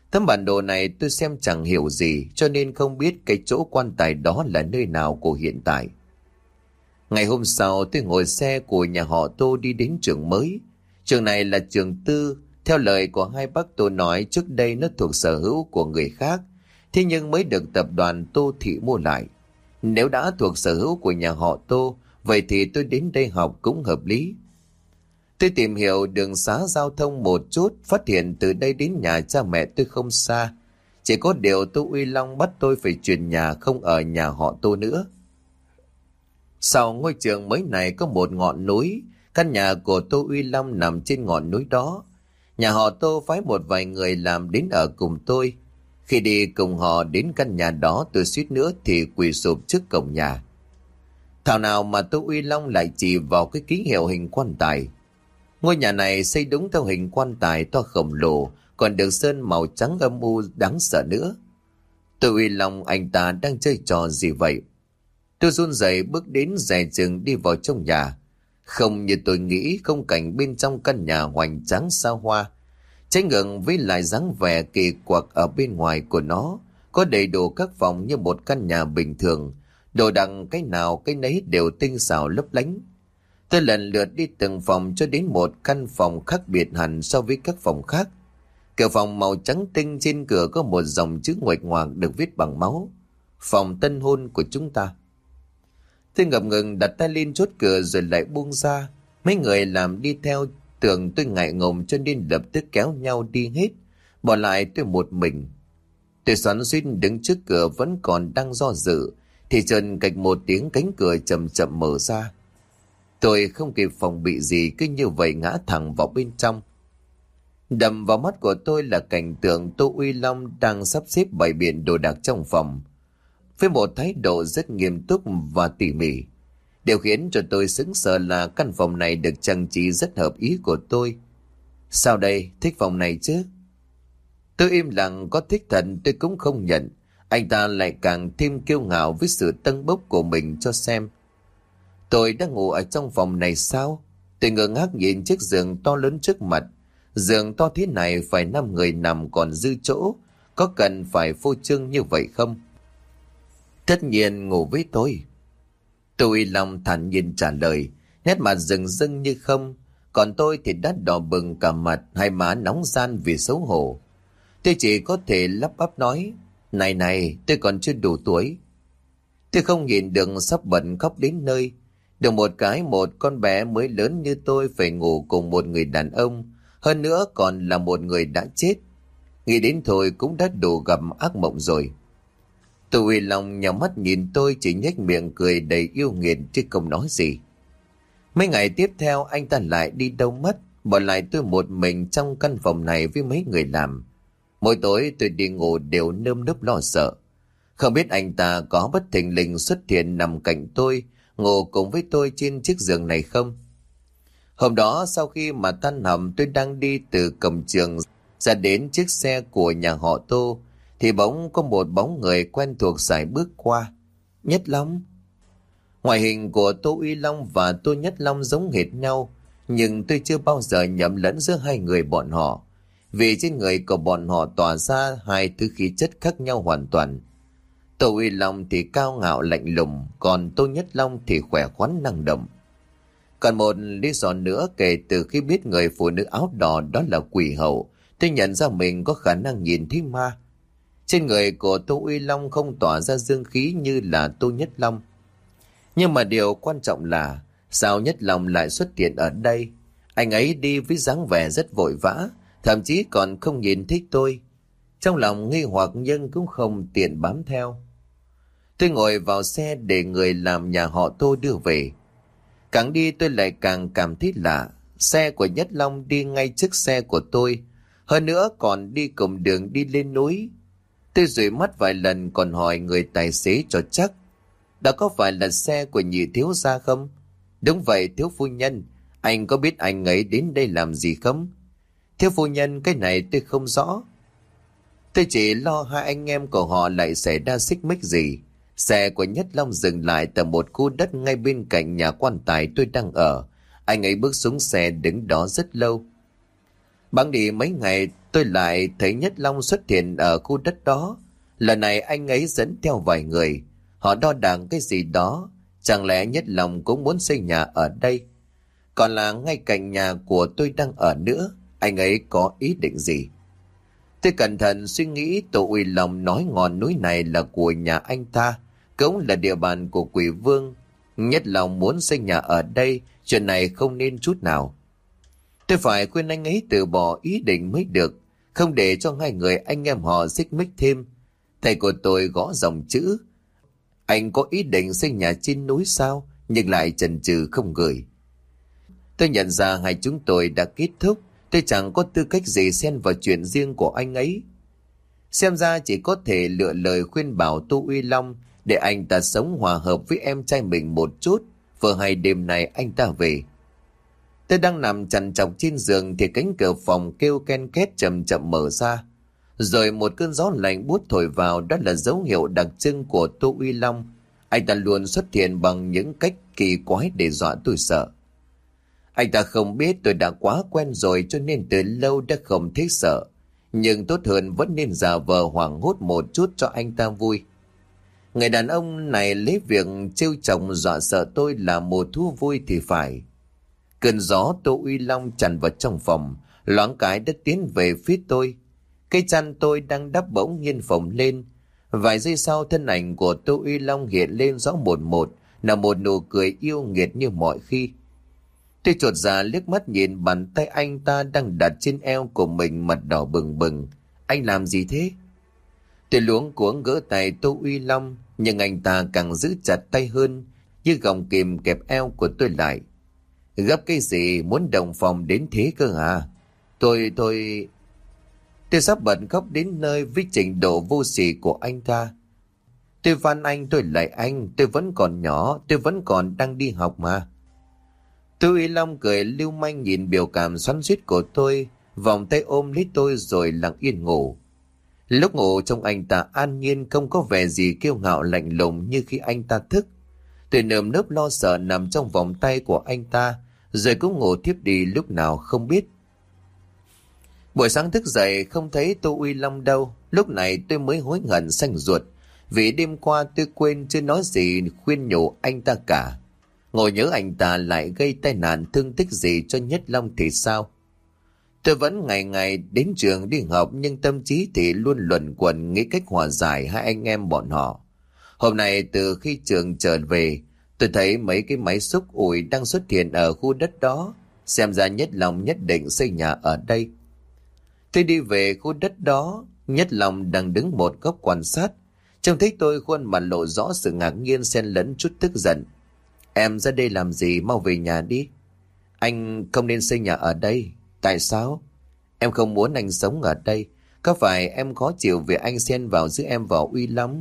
Tấm bản đồ này tôi xem chẳng hiểu gì, cho nên không biết cái chỗ quan tài đó là nơi nào của hiện tại. Ngày hôm sau tôi ngồi xe của nhà họ Tô đi đến trường mới. Trường này là trường tư. Theo lời của hai bác Tô nói, trước đây nó thuộc sở hữu của người khác, thế nhưng mới được tập đoàn Tô Thị mua lại. Nếu đã thuộc sở hữu của nhà họ Tô, vậy thì tôi đến đây học cũng hợp lý. Tôi tìm hiểu đường xá giao thông một chút, phát hiện từ đây đến nhà cha mẹ tôi không xa. Chỉ có điều Tô Uy Long bắt tôi phải chuyển nhà, không ở nhà họ Tô nữa. Sau ngôi trường mới này có một ngọn núi, căn nhà của Tô Uy Long nằm trên ngọn núi đó. Nhà họ Tô phái một vài người làm đến ở cùng tôi. Khi đi cùng họ đến căn nhà đó, tôi suýt nữa thì quỳ sụp trước cổng nhà. Thảo nào mà Tô Uy Long lại chỉ vào cái ký hiệu hình quan tài. Ngôi nhà này xây đúng theo hình quan tài to khổng lồ, còn được sơn màu trắng âm u đáng sợ nữa. Tô Uy Long anh ta đang chơi trò gì vậy? Tôi run rẩy bước đến dè chừng đi vào trong nhà. Không như tôi nghĩ, không cảnh bên trong căn nhà hoành tráng xa hoa. Trái ngược với lại dáng vẻ kỳ quặc ở bên ngoài của nó, có đầy đủ các phòng như một căn nhà bình thường. Đồ đạc cái nào cái nấy đều tinh xảo lấp lánh. Tôi lần lượt đi từng phòng cho đến một căn phòng khác biệt hẳn so với các phòng khác. Cửa phòng màu trắng tinh, trên cửa có một dòng chữ nguệch ngoạc được viết bằng máu: phòng tân hôn của chúng ta. Tôi ngập ngừng đặt tay lên chốt cửa rồi lại buông ra. Mấy người làm đi theo tưởng tôi ngại ngùng cho nên lập tức kéo nhau đi hết, bỏ lại tôi một mình. Tôi xoắn xuýt đứng trước cửa vẫn còn đang do dự, thì chợt cạch một tiếng cánh cửa chậm chậm mở ra. Tôi không kịp phòng bị gì, cứ như vậy ngã thẳng vào bên trong. Đập vào mắt của tôi là cảnh tượng Tô Uy Long đang sắp xếp bày biện đồ đạc trong phòng, với một thái độ rất nghiêm túc và tỉ mỉ. Điều khiến cho tôi sững sờ là căn phòng này được trang trí rất hợp ý của tôi. Sao đây, thích phòng này chứ? Tôi im lặng, có thích thật tôi cũng không nhận. Anh ta lại càng thêm kiêu ngạo với sự tâng bốc của mình cho xem. Tôi đang ngủ ở trong phòng này sao? Tôi ngơ ngác nhìn chiếc giường to lớn trước mặt. Giường to thế này phải năm người nằm còn dư chỗ. Có cần phải phô trương như vậy không? Tất nhiên ngủ với tôi. Tô Uy Long thản nhiên trả lời, nét mặt rừng rưng như không. Còn tôi thì đã đỏ bừng cả mặt, hai má nóng ran vì xấu hổ. Tôi chỉ có thể lắp bắp nói: Này này, tôi còn chưa đủ tuổi. Tôi không nhìn được, sắp bật khóc đến nơi. Được một cái một con bé mới lớn như tôi phải ngủ cùng một người đàn ông, hơn nữa còn là một người đã chết. Nghĩ đến thôi cũng đã đủ gặp ác mộng rồi. Tô Uy Long nhắm mắt nhìn tôi, chỉ nhếch miệng cười đầy yêu nghiệt chứ không nói gì. Mấy ngày tiếp theo anh ta lại đi đâu mất, bỏ lại tôi một mình trong căn phòng này với mấy người làm. Mỗi tối tôi đi ngủ đều nơm nớp lo sợ, không biết anh ta có bất thình lình xuất hiện nằm cạnh tôi, ngủ cùng với tôi trên chiếc giường này không. Hôm đó sau khi mà tan học, tôi đang đi từ cổng trường ra đến chiếc xe của nhà họ Tô, thì bỗng có một bóng người quen thuộc sải bước qua. Nhất Long. Ngoại hình của Tô Uy Long và Tô Nhất Long giống hệt nhau, nhưng tôi chưa bao giờ nhầm lẫn giữa hai người bọn họ, vì trên người của bọn họ tỏa ra hai thứ khí chất khác nhau hoàn toàn. Tô Uy Long thì cao ngạo lạnh lùng, còn Tô Nhất Long thì khỏe khoắn năng động. Còn một lý do nữa, kể từ khi biết người phụ nữ áo đỏ đó là quỷ hậu, tôi nhận ra mình có khả năng nhìn thấy ma. Trên người của Tô Uy Long không tỏa ra dương khí như là Tô Nhất Long. Nhưng mà điều quan trọng là sao Nhất Long lại xuất hiện ở đây? Anh ấy đi với dáng vẻ rất vội vã, thậm chí còn không nhìn thích tôi. Trong lòng nghi hoặc nhưng cũng không tiện bám theo. Tôi ngồi vào xe để người làm nhà họ Tô đưa về. Càng đi tôi lại càng cảm thấy lạ. Xe của Nhất Long đi ngay trước xe của tôi, hơn nữa còn đi cùng đường đi lên núi. Tôi dụi mắt vài lần còn hỏi người tài xế cho chắc: Đó có phải là xe của nhị thiếu gia không? Đúng vậy thiếu phu nhân, anh có biết anh ấy đến đây làm gì không? Thiếu phu nhân, cái này tôi không rõ. Tôi chỉ lo hai anh em của họ lại xảy ra xích mích gì. Xe của Nhất Long dừng lại tại một khu đất ngay bên cạnh nhà quan tài tôi đang ở. Anh ấy bước xuống xe đứng đó rất lâu. Bẵng đi mấy ngày tôi tôi lại thấy Nhất Long xuất hiện ở khu đất đó. Lần này anh ấy dẫn theo vài người. Họ đo đạc cái gì đó. Chẳng lẽ Nhất Long cũng muốn xây nhà ở đây? Còn là ngay cạnh nhà của tôi đang ở nữa. Anh ấy có ý định gì? Tôi cẩn thận suy nghĩ, Tô Uy Long nói ngọn núi này là của nhà anh ta, cũng là địa bàn của Quỷ Vương. Nhất Long muốn xây nhà ở đây, chuyện này không nên chút nào. Tôi phải khuyên anh ấy từ bỏ ý định mới được, không để cho hai người anh em họ xích mích thêm. Thầy của tôi gõ dòng chữ: anh có ý định xây nhà trên núi sao? Nhưng lại chần chừ không gửi. Tôi nhận ra hai chúng tôi đã kết thúc. Tôi chẳng có tư cách gì xen vào chuyện riêng của anh ấy. Xem ra chỉ có thể lựa lời khuyên bảo Tô Uy Long để anh ta sống hòa hợp với em trai mình một chút, vừa hay đêm nay anh ta về. Tôi đang nằm trằn trọc trên giường thì cánh cửa phòng kêu ken két chậm chậm mở ra. Rồi một cơn gió lạnh buốt thổi vào, đó là dấu hiệu đặc trưng của Tô Uy Long. Anh ta luôn xuất hiện bằng những cách kỳ quái để dọa tôi sợ. Anh ta không biết tôi đã quá quen rồi cho nên từ lâu đã không thấy sợ. Nhưng tốt hơn vẫn nên giả vờ hoảng hốt một chút cho anh ta vui. Người đàn ông này lấy việc trêu chọc dọa sợ tôi là một thú vui thì phải. Cơn gió Tô Uy Long tràn vào trong phòng, loáng cái đã tiến về phía tôi. Cây chăn tôi đang đắp bỗng nhiên phồng lên. Vài giây sau thân ảnh của Tô Uy Long hiện lên rõ một một, là một nụ cười yêu nghiệt như mọi khi. Tôi chột dạ liếc mắt nhìn bàn tay anh ta đang đặt trên eo của mình, mặt đỏ bừng bừng. Anh làm gì thế? Tôi luống cuống gỡ tay Tô Uy Long, nhưng anh ta càng giữ chặt tay hơn, như gọng kìm kẹp eo của tôi lại. Gấp cái gì, muốn đồng phòng đến thế cơ à? Tôi, tôi... Tôi sắp bật khóc đến nơi với trình độ vô sỉ của anh ta. Tôi van anh, tôi lại anh, tôi vẫn còn nhỏ, tôi vẫn còn đang đi học mà. Tô Uy Long cười lưu manh nhìn biểu cảm xoắn xuýt của tôi, vòng tay ôm lấy tôi rồi lặng yên ngủ. Lúc ngủ trông anh ta an nhiên, không có vẻ gì kiêu ngạo lạnh lùng như khi anh ta thức. Tôi nơm nớp lo sợ nằm trong vòng tay của anh ta, rồi cũng ngủ thiếp đi lúc nào không biết. Buổi sáng thức dậy không thấy Tô Uy Long đâu. Lúc này tôi mới hối hận xanh ruột, vì đêm qua tôi quên chưa nói gì khuyên nhủ anh ta cả. Ngồi nhớ anh ta lại gây tai nạn thương tích gì cho Nhất Long thì sao? Tôi vẫn ngày ngày đến trường đi học, nhưng tâm trí thì luôn luẩn quẩn nghĩ cách hòa giải hai anh em bọn họ. Hôm nay từ khi trường trở về, tôi thấy mấy cái máy xúc ủi đang xuất hiện ở khu đất đó. Xem ra Nhất Long nhất định xây nhà ở đây. Tôi đi về khu đất đó, Nhất Long đang đứng một góc quan sát. Trông thấy tôi, khuôn mặt lộ rõ sự ngạc nhiên xen lẫn chút tức giận. Em ra đây làm gì, mau về nhà đi. Anh không nên xây nhà ở đây. Tại sao? Em không muốn anh sống ở đây. Có phải em khó chịu vì anh xen vào giữa em và Uy Long?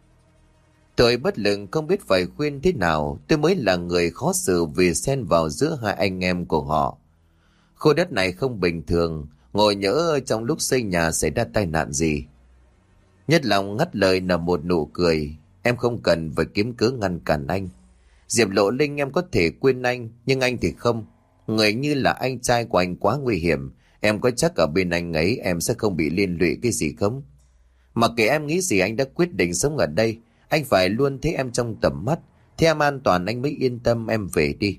Tôi bất lực không biết phải khuyên thế nào. Tôi mới là người khó xử vì xen vào giữa hai anh em của họ. Khu đất này không bình thường. Ngồi nhỡ trong lúc xây nhà xảy ra tai nạn gì. Nhất Long ngắt lời là một nụ cười. Em không cần phải kiếm cớ ngăn cản anh. Diệp Lộ Linh em có thể quên anh, nhưng anh thì không. Người như là anh trai của anh quá nguy hiểm. Em có chắc ở bên anh ấy em sẽ không bị liên lụy cái gì không? Mặc kệ em nghĩ gì, anh đã quyết định sống ở đây. Anh phải luôn thấy em trong tầm mắt. Thế em an toàn anh mới yên tâm, em về đi.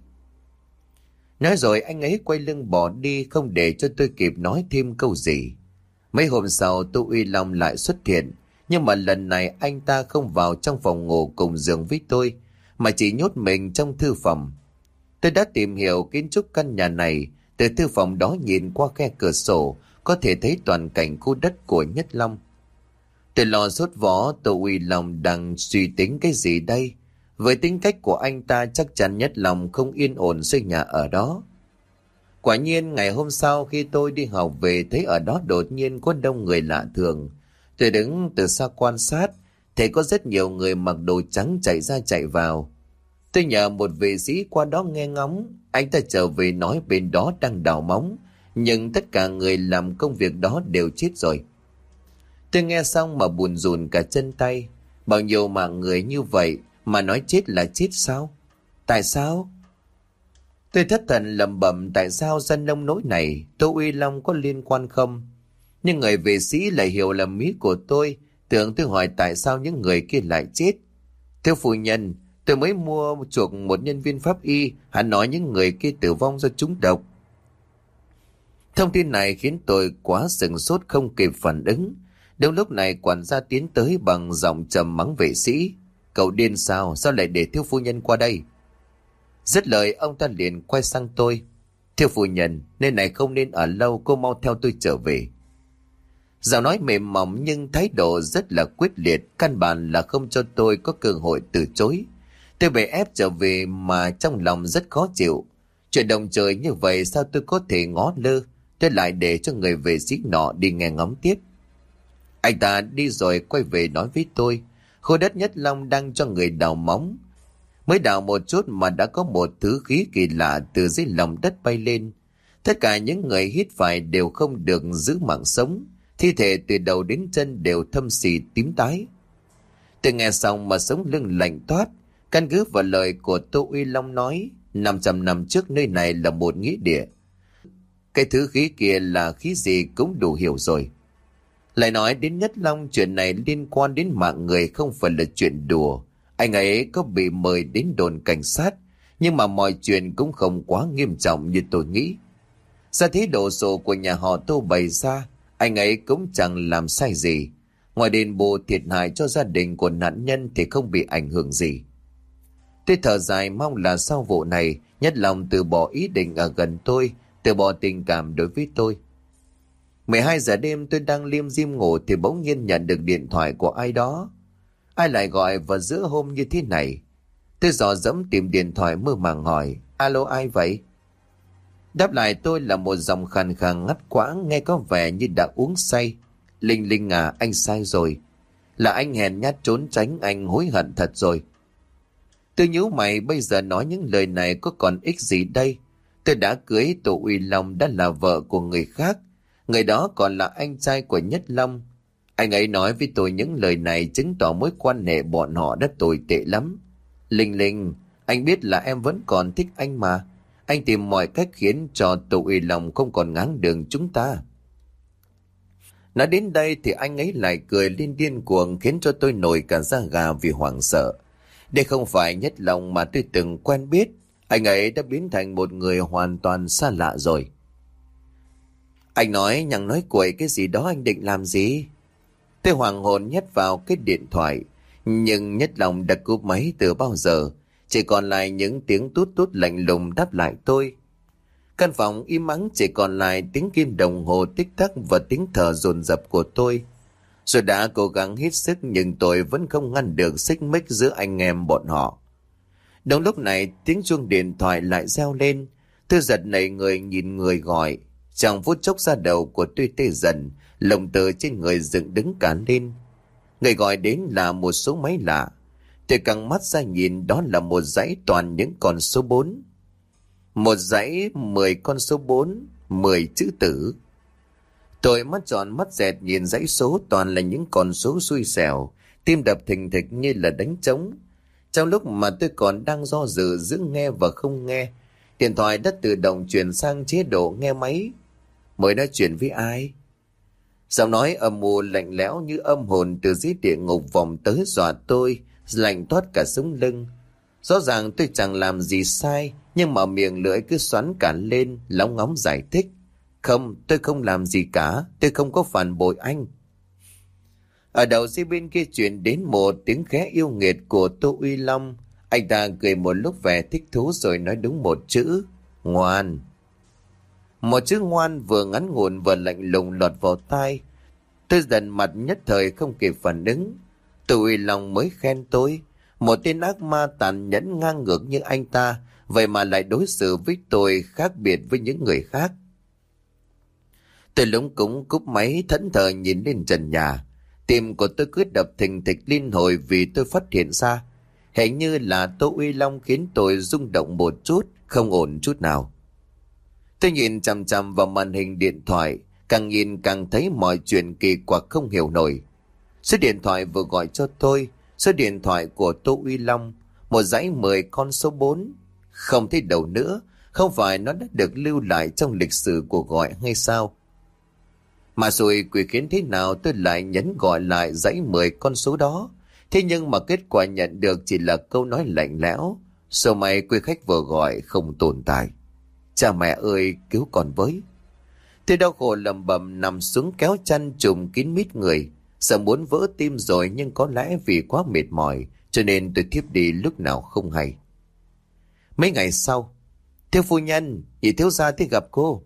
Nói rồi anh ấy quay lưng bỏ đi, không để cho tôi kịp nói thêm câu gì. Mấy hôm sau Tô Uy Long lại xuất hiện. Nhưng mà lần này anh ta không vào trong phòng ngủ cùng giường với tôi, mà chỉ nhốt mình trong thư phòng. Tôi đã tìm hiểu kiến trúc căn nhà này. Từ thư phòng đó nhìn qua khe cửa sổ, có thể thấy toàn cảnh khu đất của Nhất Long. Tôi lo sốt vó Tô Uy Long đang suy tính cái gì đây. Với tính cách của anh ta chắc chắn Nhất Long không yên ổn xây nhà ở đó. Quả nhiên ngày hôm sau khi tôi đi học về, thấy ở đó đột nhiên có đông người lạ thường. Tôi đứng từ xa quan sát, thấy có rất nhiều người mặc đồ trắng chạy ra chạy vào. Tôi nhờ một vệ sĩ qua đó nghe ngóng. Anh ta trở về nói bên đó đang đào móng, nhưng tất cả người làm công việc đó đều chết rồi. Tôi nghe xong mà buồn rùn cả chân tay. Bao nhiêu mạng người như vậy mà nói chết là chết sao? Tại sao? Tôi thất thần lẩm bẩm, tại sao ra nông nỗi này? Tô Uy Long có liên quan không? Nhưng người vệ sĩ lại hiểu lầm ý của tôi, tưởng tôi hỏi tại sao những người kia lại chết. Thưa phu nhân, tôi mới mua chuộc một nhân viên pháp y, hắn nói những người kia tử vong do trúng độc. Thông tin này khiến tôi quá sửng sốt không kịp phản ứng. Đúng lúc này quản gia tiến tới bằng giọng trầm mắng vệ sĩ. Cậu điên sao, sao lại để thiếu phu nhân qua đây? Dứt lời ông ta liền quay sang tôi. Thiếu phu nhân, nơi này không nên ở lâu, cô mau theo tôi trở về. Giọng nói mềm mỏng nhưng thái độ rất là quyết liệt, căn bản là không cho tôi có cơ hội từ chối. Tôi bị ép trở về mà trong lòng rất khó chịu. Chuyện động trời như vậy sao tôi có thể ngó lơ? Tôi lại để cho người vệ sĩ nọ đi nghe ngóng tiếp. Anh ta đi rồi quay về nói với tôi, khu đất Nhất Long đang cho người đào móng. Mới đào một chút mà đã có một thứ khí kỳ lạ từ dưới lòng đất bay lên. Tất cả những người hít phải đều không được giữ mạng sống. Thi thể từ đầu đến chân đều thâm xì tím tái. Tôi nghe xong mà sống lưng lạnh toát. Căn cứ vào lời của Tô Uy Long nói, năm trăm năm trước nơi này là một nghĩa địa. Cái thứ khí kia là khí gì cũng đủ hiểu rồi. Lại nói đến Nhất Long, chuyện này liên quan đến mạng người không phải là chuyện đùa. Anh ấy có bị mời đến đồn cảnh sát, nhưng mà mọi chuyện cũng không quá nghiêm trọng như tôi nghĩ. Ra thế đồ sộ của nhà họ Tô bày ra, anh ấy cũng chẳng làm sai gì. Ngoài đền bù thiệt hại cho gia đình của nạn nhân thì không bị ảnh hưởng gì. Tôi thở dài mong là sau vụ này, Nhất Long từ bỏ ý định ở gần tôi, từ bỏ tình cảm đối với tôi. mười hai giờ đêm tôi đang liêm diêm ngủ thì bỗng nhiên nhận được điện thoại của ai đó. Ai lại gọi vào giữa hôm như thế này? Tôi dò dẫm tìm điện thoại mơ màng hỏi, alo ai vậy? Đáp lại tôi là một giọng khàn khàn ngắt quãng, nghe có vẻ như đã uống say. Linh Linh à, anh sai rồi. Là anh hèn nhát trốn tránh, anh hối hận thật rồi. Tôi nhíu mày, bây giờ nói những lời này có còn ích gì đây? Tôi đã cưới Tô Uy Long, đã là vợ của người khác. Người đó còn là anh trai của Nhất Long. Anh ấy nói với tôi những lời này chứng tỏ mối quan hệ bọn họ đã tồi tệ lắm. Linh Linh, anh biết là em vẫn còn thích anh mà. Anh tìm mọi cách khiến cho Tô Uy Long không còn ngáng đường chúng ta. Nói đến đây thì anh ấy lại cười lên điên cuồng, khiến cho tôi nổi cả da gà vì hoảng sợ. Đây không phải Nhất Long mà tôi từng quen biết. Anh ấy đã biến thành một người hoàn toàn xa lạ rồi. Anh nói nhằng nói cuội cái gì đó, anh định làm gì? Tôi hoàng hồn nhét vào cái điện thoại. Nhưng Nhất Long đã cúp máy từ bao giờ. Chỉ còn lại những tiếng tút tút lạnh lùng đáp lại tôi. Căn phòng im ắng, chỉ còn lại tiếng kim đồng hồ tích tắc và tiếng thở dồn dập của tôi. Rồi đã cố gắng hết sức nhưng tôi vẫn không ngăn được xích mích giữa anh em bọn họ. Đúng lúc này tiếng chuông điện thoại lại reo lên. Tôi giật nảy người nhìn người gọi. Trong phút chốc da đầu của tôi tê dần, lồng tơ trên người dựng đứng cả lên. Người gọi đến là một số máy lạ. Tôi căng mắt ra nhìn, đó là một dãy toàn những con số bốn. Một dãy mười con số bốn, mười chữ tử. Tôi mắt tròn mắt dẹt nhìn dãy số toàn là những con số xui xẻo, tim đập thình thịch như là đánh trống. Trong lúc mà tôi còn đang do dự giữa nghe và không nghe, điện thoại đã tự động chuyển sang chế độ nghe máy. Mới nói chuyện với ai? Giọng nói âm u lạnh lẽo như âm hồn từ dưới địa ngục vòng tới dọa tôi, lạnh toát cả sống lưng. Rõ ràng tôi chẳng làm gì sai, nhưng mà miệng lưỡi cứ xoắn cả lên, lóng ngóng giải thích. Không, tôi không làm gì cả, tôi không có phản bội anh. Ở đầu dây bên kia truyền đến một tiếng khẽ yêu nghiệt của Tô Uy Long. Anh ta cười một lúc vẻ thích thú rồi nói đúng một chữ, ngoan. Một chữ ngoan vừa ngắn ngủn vừa lạnh lùng lọt vào tai. Tôi dần mặt nhất thời không kịp phản ứng. Tô Uy Long mới khen tôi, một tên ác ma tàn nhẫn ngang ngược như anh ta, vậy mà lại đối xử với tôi khác biệt với những người khác. Tôi lúng cúng cúp máy thẫn thờ nhìn lên trần nhà. Tim của tôi cứ đập thình thịch liên hồi vì tôi phát hiện ra hình như là Tô Uy Long khiến tôi rung động một chút, không ổn chút nào. Tôi nhìn chằm chằm vào màn hình điện thoại, càng nhìn càng thấy mọi chuyện kỳ quặc không hiểu nổi. Số điện thoại vừa gọi cho tôi, số điện thoại của Tô Uy Long, một dãy mười con số bốn. Không thấy đầu nữa, không phải nó đã được lưu lại trong lịch sử cuộc gọi hay sao? Mà rồi quỷ khiến thế nào tôi lại nhấn gọi lại dãy mười con số đó. Thế nhưng mà kết quả nhận được chỉ là câu nói lạnh lẽo: số may quý khách vừa gọi không tồn tại. Cha mẹ ơi, cứu con với. Tôi đau khổ lầm bầm nằm xuống kéo chăn trùm kín mít người, sợ muốn vỡ tim rồi, nhưng có lẽ vì quá mệt mỏi cho nên tôi thiếp đi lúc nào không hay. Mấy ngày sau: thiếu phu nhân, nhị thiếu gia tới gặp cô.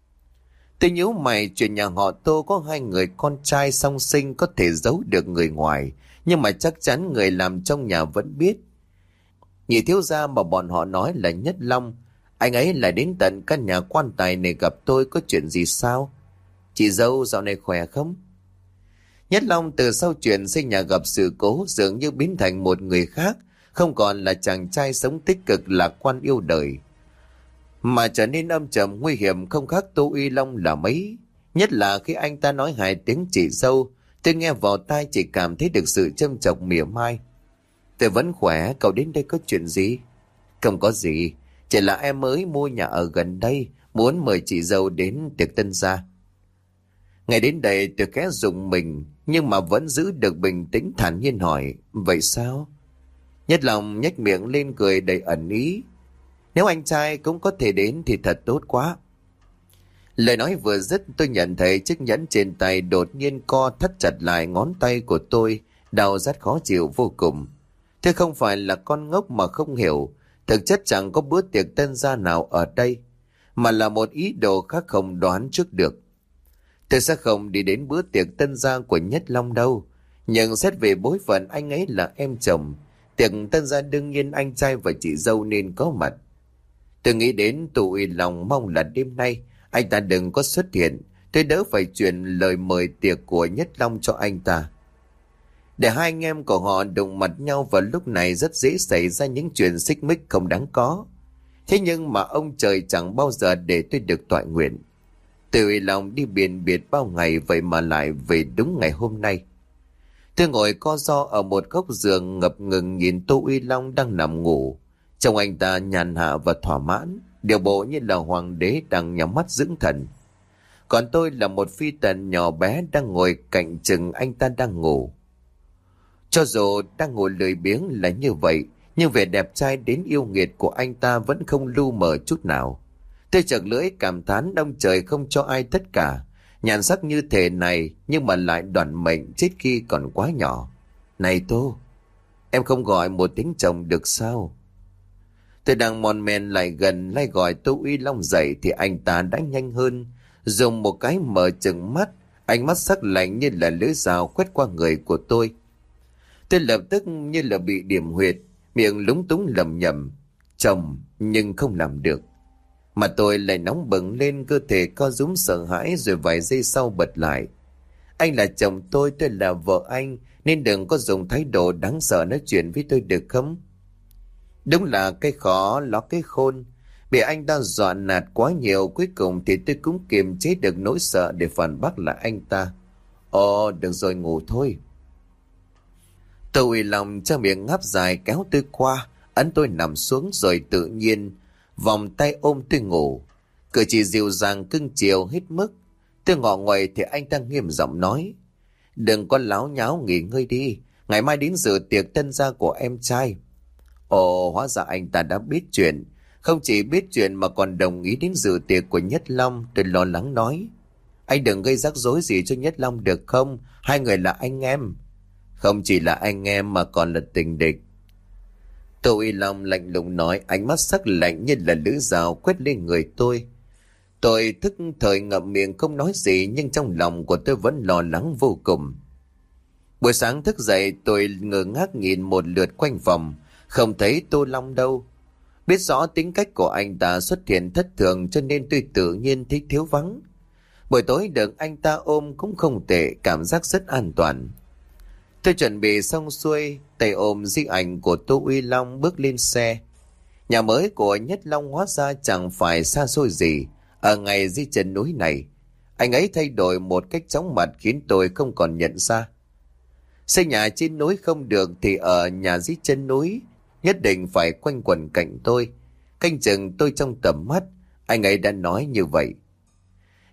Tôi nhíu mày, chuyện nhà họ Tô có hai người con trai song sinh có thể giấu được người ngoài, nhưng mà chắc chắn người làm trong nhà vẫn biết. Nhị thiếu gia mà bọn họ nói là Nhất Long, anh ấy lại đến tận căn nhà quan tài này gặp tôi, có chuyện gì sao? Chị dâu dạo này khỏe không? Nhất Long từ sau chuyện xây nhà gặp sự cố dường như biến thành một người khác, không còn là chàng trai sống tích cực lạc quan yêu đời, mà trở nên âm trầm nguy hiểm không khác Tô Uy Long là mấy. Nhất là khi anh ta nói hai tiếng chị dâu, tôi nghe vào tai chỉ cảm thấy được sự châm chọc mỉa mai. Tôi vẫn khỏe, cậu đến đây có chuyện gì? Không có gì, chỉ là em mới mua nhà ở gần đây, muốn mời chị dâu đến tiệc tân gia. Ngày đến đây tôi khẽ rùng mình, nhưng mà vẫn giữ được bình tĩnh thản nhiên hỏi: vậy sao? Nhất Long nhếch miệng lên cười đầy ẩn ý: nếu anh trai cũng có thể đến thì thật tốt quá. Lời nói vừa dứt, tôi nhận thấy chiếc nhẫn trên tay đột nhiên co thắt chặt lại ngón tay của tôi, đau rát khó chịu vô cùng. Thế không phải là con ngốc mà không hiểu, thực chất chẳng có bữa tiệc tân gia nào ở đây, mà là một ý đồ khác không đoán trước được. Tôi sẽ không đi đến bữa tiệc tân gia của Nhất Long đâu, nhưng xét về bối phận anh ấy là em chồng, tiệc tân gia đương nhiên anh trai và chị dâu nên có mặt. Tôi nghĩ đến Tô Uy Long, mong là đêm nay anh ta đừng có xuất hiện, tôi đỡ phải truyền lời mời tiệc của Nhất Long cho anh ta. Để hai anh em của họ đụng mặt nhau vào lúc này rất dễ xảy ra những chuyện xích mích không đáng có. Thế nhưng mà ông trời chẳng bao giờ để tôi được toại nguyện. Tô Uy Long đi biển biệt bao ngày, vậy mà lại về đúng ngày hôm nay. Tôi ngồi co ro ở một góc giường ngập ngừng nhìn Tô Uy Long đang nằm ngủ. Trông anh ta nhàn hạ và thỏa mãn, điều bộ như là hoàng đế đang nhắm mắt dưỡng thần. Còn tôi là một phi tần nhỏ bé đang ngồi cạnh chừng anh ta đang ngủ. Cho dù đang ngồi lười biếng là như vậy, nhưng vẻ đẹp trai đến yêu nghiệt của anh ta vẫn không lu mờ chút nào. Tôi chợt lưỡi cảm thán ông trời không cho ai tất cả, nhàn sắc như thể này nhưng mà lại đoản mệnh chết khi còn quá nhỏ. Này Tô, em không gọi một tiếng chồng được sao? Tôi đang mòn men lại gần lay gọi Tô Uy Long dậy thì anh ta đã nhanh hơn, dùng một cái mở trừng mắt, ánh mắt sắc lạnh như là lưỡi dao quét qua người của tôi. Tôi lập tức như là bị điểm huyệt, miệng lúng túng lẩm nhẩm chồng nhưng không làm được. Mà tôi lại nóng bừng lên, cơ thể co rúm sợ hãi, rồi vài giây sau bật lại: anh là chồng tôi, tôi là vợ anh, nên đừng có dùng thái độ đáng sợ nói chuyện với tôi được không? Đúng là cái khó ló cái khôn, bị anh ta dọa nạt quá nhiều, cuối cùng thì tôi cũng kiềm chế được nỗi sợ để phản bác lại anh ta: ồ, được rồi, ngủ thôi. Tô Uy Long cho miệng ngáp dài kéo tôi qua, ấn tôi nằm xuống rồi tự nhiên vòng tay ôm tôi ngủ, cử chỉ dịu dàng cưng chiều hết mức. Tôi ngọ nguậy thì anh ta nghiêm giọng nói: đừng có láo nháo, nghỉ ngơi đi, ngày mai đến dự tiệc tân gia của em trai. Ồ, hóa ra anh ta đã biết chuyện, không chỉ biết chuyện mà còn đồng ý đến dự tiệc của Nhất Long. Tôi lo lắng nói: anh đừng gây rắc rối gì cho Nhất Long được không, hai người là anh em. Không chỉ là anh em mà còn là tình địch. Tô Uy Long lạnh lùng nói, ánh mắt sắc lạnh như là lưỡi dao quét lên người tôi. Tôi thức thời ngậm miệng không nói gì, nhưng trong lòng của tôi vẫn lo lắng vô cùng. Buổi sáng thức dậy, tôi ngơ ngác nhìn một lượt quanh phòng, không thấy Tô Long đâu. Biết rõ tính cách của anh ta xuất hiện thất thường, cho nên tôi tự nhiên thấy thiếu vắng. Buổi tối được anh ta ôm cũng không tệ, cảm giác rất an toàn. Tôi chuẩn bị xong xuôi, tay ôm di ảnh của Tô Uy Long bước lên xe. Nhà mới của Nhất Long hóa ra chẳng phải xa xôi gì, ở ngay dưới chân núi này. Anh ấy thay đổi một cách chóng mặt khiến tôi không còn nhận ra. Xây nhà trên núi không được thì ở nhà dưới chân núi nhất định phải quanh quẩn cạnh tôi, canh chừng tôi trong tầm mắt. Anh ấy đã nói như vậy.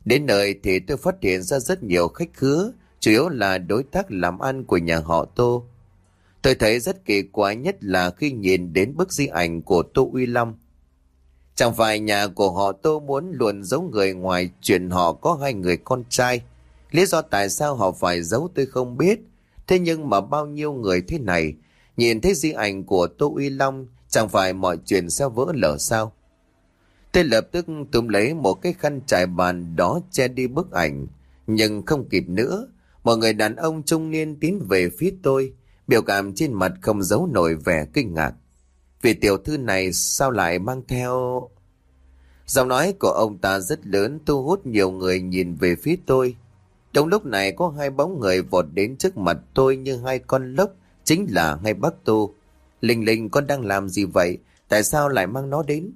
Đến nơi thì tôi phát hiện ra rất nhiều khách khứa, chủ yếu là đối tác làm ăn của nhà họ Tô. Tôi thấy rất kỳ quái nhất là khi nhìn đến bức di ảnh của Tô Uy Long. Chẳng phải nhà của họ Tô muốn luôn giấu người ngoài chuyện họ có hai người con trai. Lý do tại sao họ phải giấu tôi không biết. Thế nhưng mà bao nhiêu người thế này, nhìn thấy di ảnh của Tô Uy Long, chẳng phải mọi chuyện sẽ vỡ lở sao? Tôi lập tức túm lấy một cái khăn trải bàn đó che đi bức ảnh. Nhưng không kịp nữa, một người đàn ông trung niên tiến về phía tôi, biểu cảm trên mặt không giấu nổi vẻ kinh ngạc. Vị tiểu thư này sao lại mang theo... Giọng nói của ông ta rất lớn, thu hút nhiều người nhìn về phía tôi. Trong lúc này có hai bóng người vọt đến trước mặt tôi như hai con lốc, chính là hai bác Tô. Linh Linh, con đang làm gì vậy? Tại sao lại mang nó đến?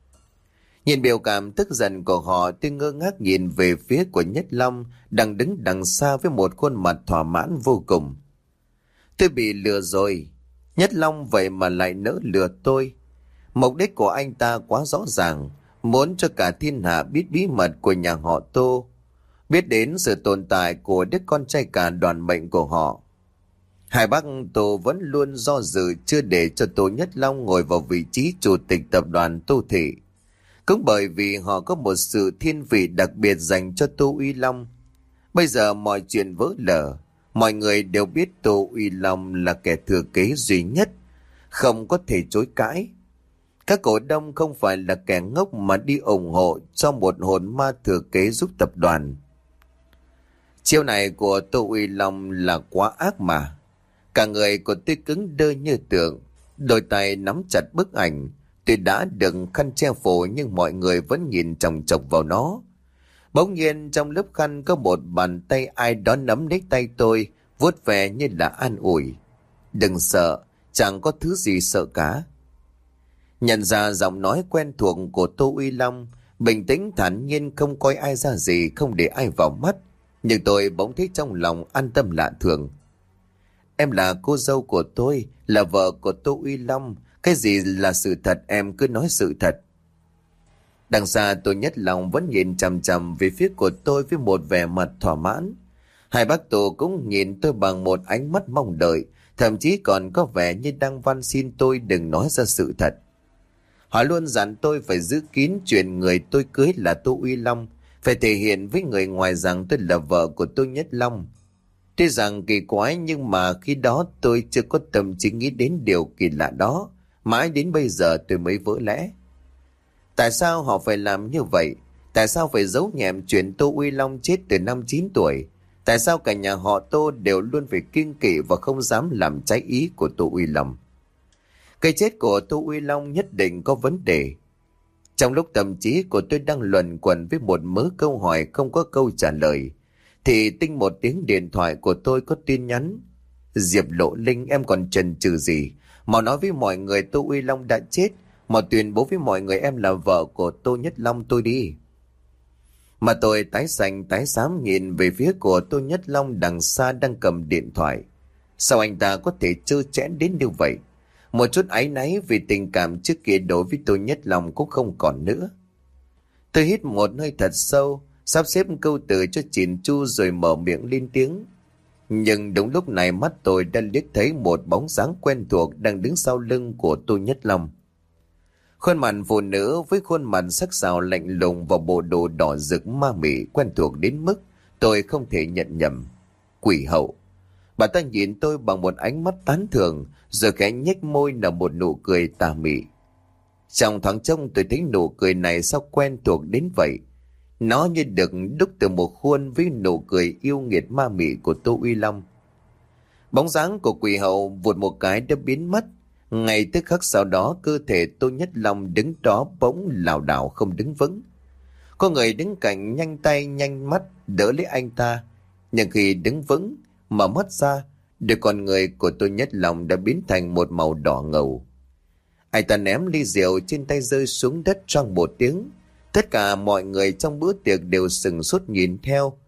Nhìn biểu cảm tức giận của họ, tôi ngơ ngác nhìn về phía của Nhất Long đang đứng đằng xa với một khuôn mặt thỏa mãn vô cùng. Tôi bị lừa rồi. Nhất Long vậy mà lại nỡ lừa tôi. Mục đích của anh ta quá rõ ràng, muốn cho cả thiên hạ biết bí mật của nhà họ Tô, biết đến sự tồn tại của đứa con trai cả đoàn mệnh của họ. Hai bác Tô vẫn luôn do dự chưa để cho Tô Nhất Long ngồi vào vị trí chủ tịch tập đoàn Tô Thị. Cũng bởi vì họ có một sự thiên vị đặc biệt dành cho Tô Uy Long. Bây giờ mọi chuyện vỡ lở, mọi người đều biết Tô Uy Long là kẻ thừa kế duy nhất, không có thể chối cãi. Các cổ đông không phải là kẻ ngốc mà đi ủng hộ cho một hồn ma thừa kế giúp tập đoàn. Chiêu này của Tô Uy Long là quá ác mà. Cả người của tôi cứng đơ như tượng, đôi tay nắm chặt bức ảnh. Tôi đã đựng khăn che phủ nhưng mọi người vẫn nhìn chòng chọc vào nó. Bỗng nhiên trong lớp khăn có một bàn tay ai đó nắm lấy tay tôi, vuốt về như là an ủi. Đừng sợ, chẳng có thứ gì sợ cả. Nhận ra giọng nói quen thuộc của Tô Uy Long, bình tĩnh thản nhiên không coi ai ra gì, không để ai vào mắt. Nhưng tôi bỗng thấy trong lòng an tâm lạ thường. Em là cô dâu của tôi, là vợ của Tô Uy Long. Cái gì là sự thật em cứ nói sự thật. Đằng xa Tô Nhất Long vẫn nhìn chằm chằm về phía của tôi với một vẻ mặt thỏa mãn. Hai bác Tô cũng nhìn tôi bằng một ánh mắt mong đợi, thậm chí còn có vẻ như đang van xin tôi đừng nói ra sự thật. Họ luôn dặn tôi phải giữ kín chuyện người tôi cưới là Tô Uy Long, phải thể hiện với người ngoài rằng tôi là vợ của Tô Nhất Long. Tuy rằng kỳ quái nhưng mà khi đó tôi chưa có tâm trí nghĩ đến điều kỳ lạ đó. Mãi đến bây giờ tôi mới vỡ lẽ. Tại sao họ phải làm như vậy? Tại sao phải giấu nhẹm chuyện Tô Uy Long chết từ năm chín tuổi? Tại sao cả nhà họ Tô đều luôn phải kiêng kỵ và không dám làm trái ý của Tô Uy Long? Cái chết của Tô Uy Long nhất định có vấn đề. Trong lúc tâm trí của tôi đang luẩn quẩn với một mớ câu hỏi không có câu trả lời, thì tinh một tiếng điện thoại của tôi có tin nhắn. Diệp Lộ Linh, em còn chần chừ gì? Mau nói với mọi người Tô Uy Long đã chết. Mau tuyên bố với mọi người em là vợ của Tô Nhất Long tôi đi. Mà tôi tái xanh tái xám nhìn về phía của Tô Nhất Long đằng xa đang cầm điện thoại. Sao anh ta có thể trơ trẽn đến như vậy? Một chút áy náy vì tình cảm trước kia đối với Tô Nhất Long cũng không còn nữa. Tôi hít một hơi thật sâu, sắp xếp câu từ cho chỉn chu rồi mở miệng lên tiếng. Nhưng đúng lúc này mắt tôi đã liếc thấy một bóng dáng quen thuộc đang đứng sau lưng của Tô Nhất Long. Khuôn mặt phụ nữ với khuôn mặt sắc sảo lạnh lùng và bộ đồ đỏ rực ma mị quen thuộc đến mức tôi không thể nhận nhầm. Quỷ hậu. Bà ta nhìn tôi bằng một ánh mắt tán thưởng rồi khẽ nhếch môi nở một nụ cười tà mị. Trong thoáng trông tôi thấy nụ cười này sao quen thuộc đến vậy. Nó như được đúc từ một khuôn với nụ cười yêu nghiệt ma mị của Tô Uy Long. Bóng dáng của quỷ hậu vụt một cái đã biến mất. Ngay tức khắc sau đó cơ thể Tô Nhất Long đứng đó bỗng lảo đảo không đứng vững. Có người đứng cạnh nhanh tay nhanh mắt đỡ lấy anh ta. Nhưng khi đứng vững mở mắt ra, đôi con người của Tô Nhất Long đã biến thành một màu đỏ ngầu. Anh ta ném ly rượu trên tay rơi xuống đất choang một tiếng. Tất cả mọi người trong bữa tiệc đều sừng sốt nhìn theo.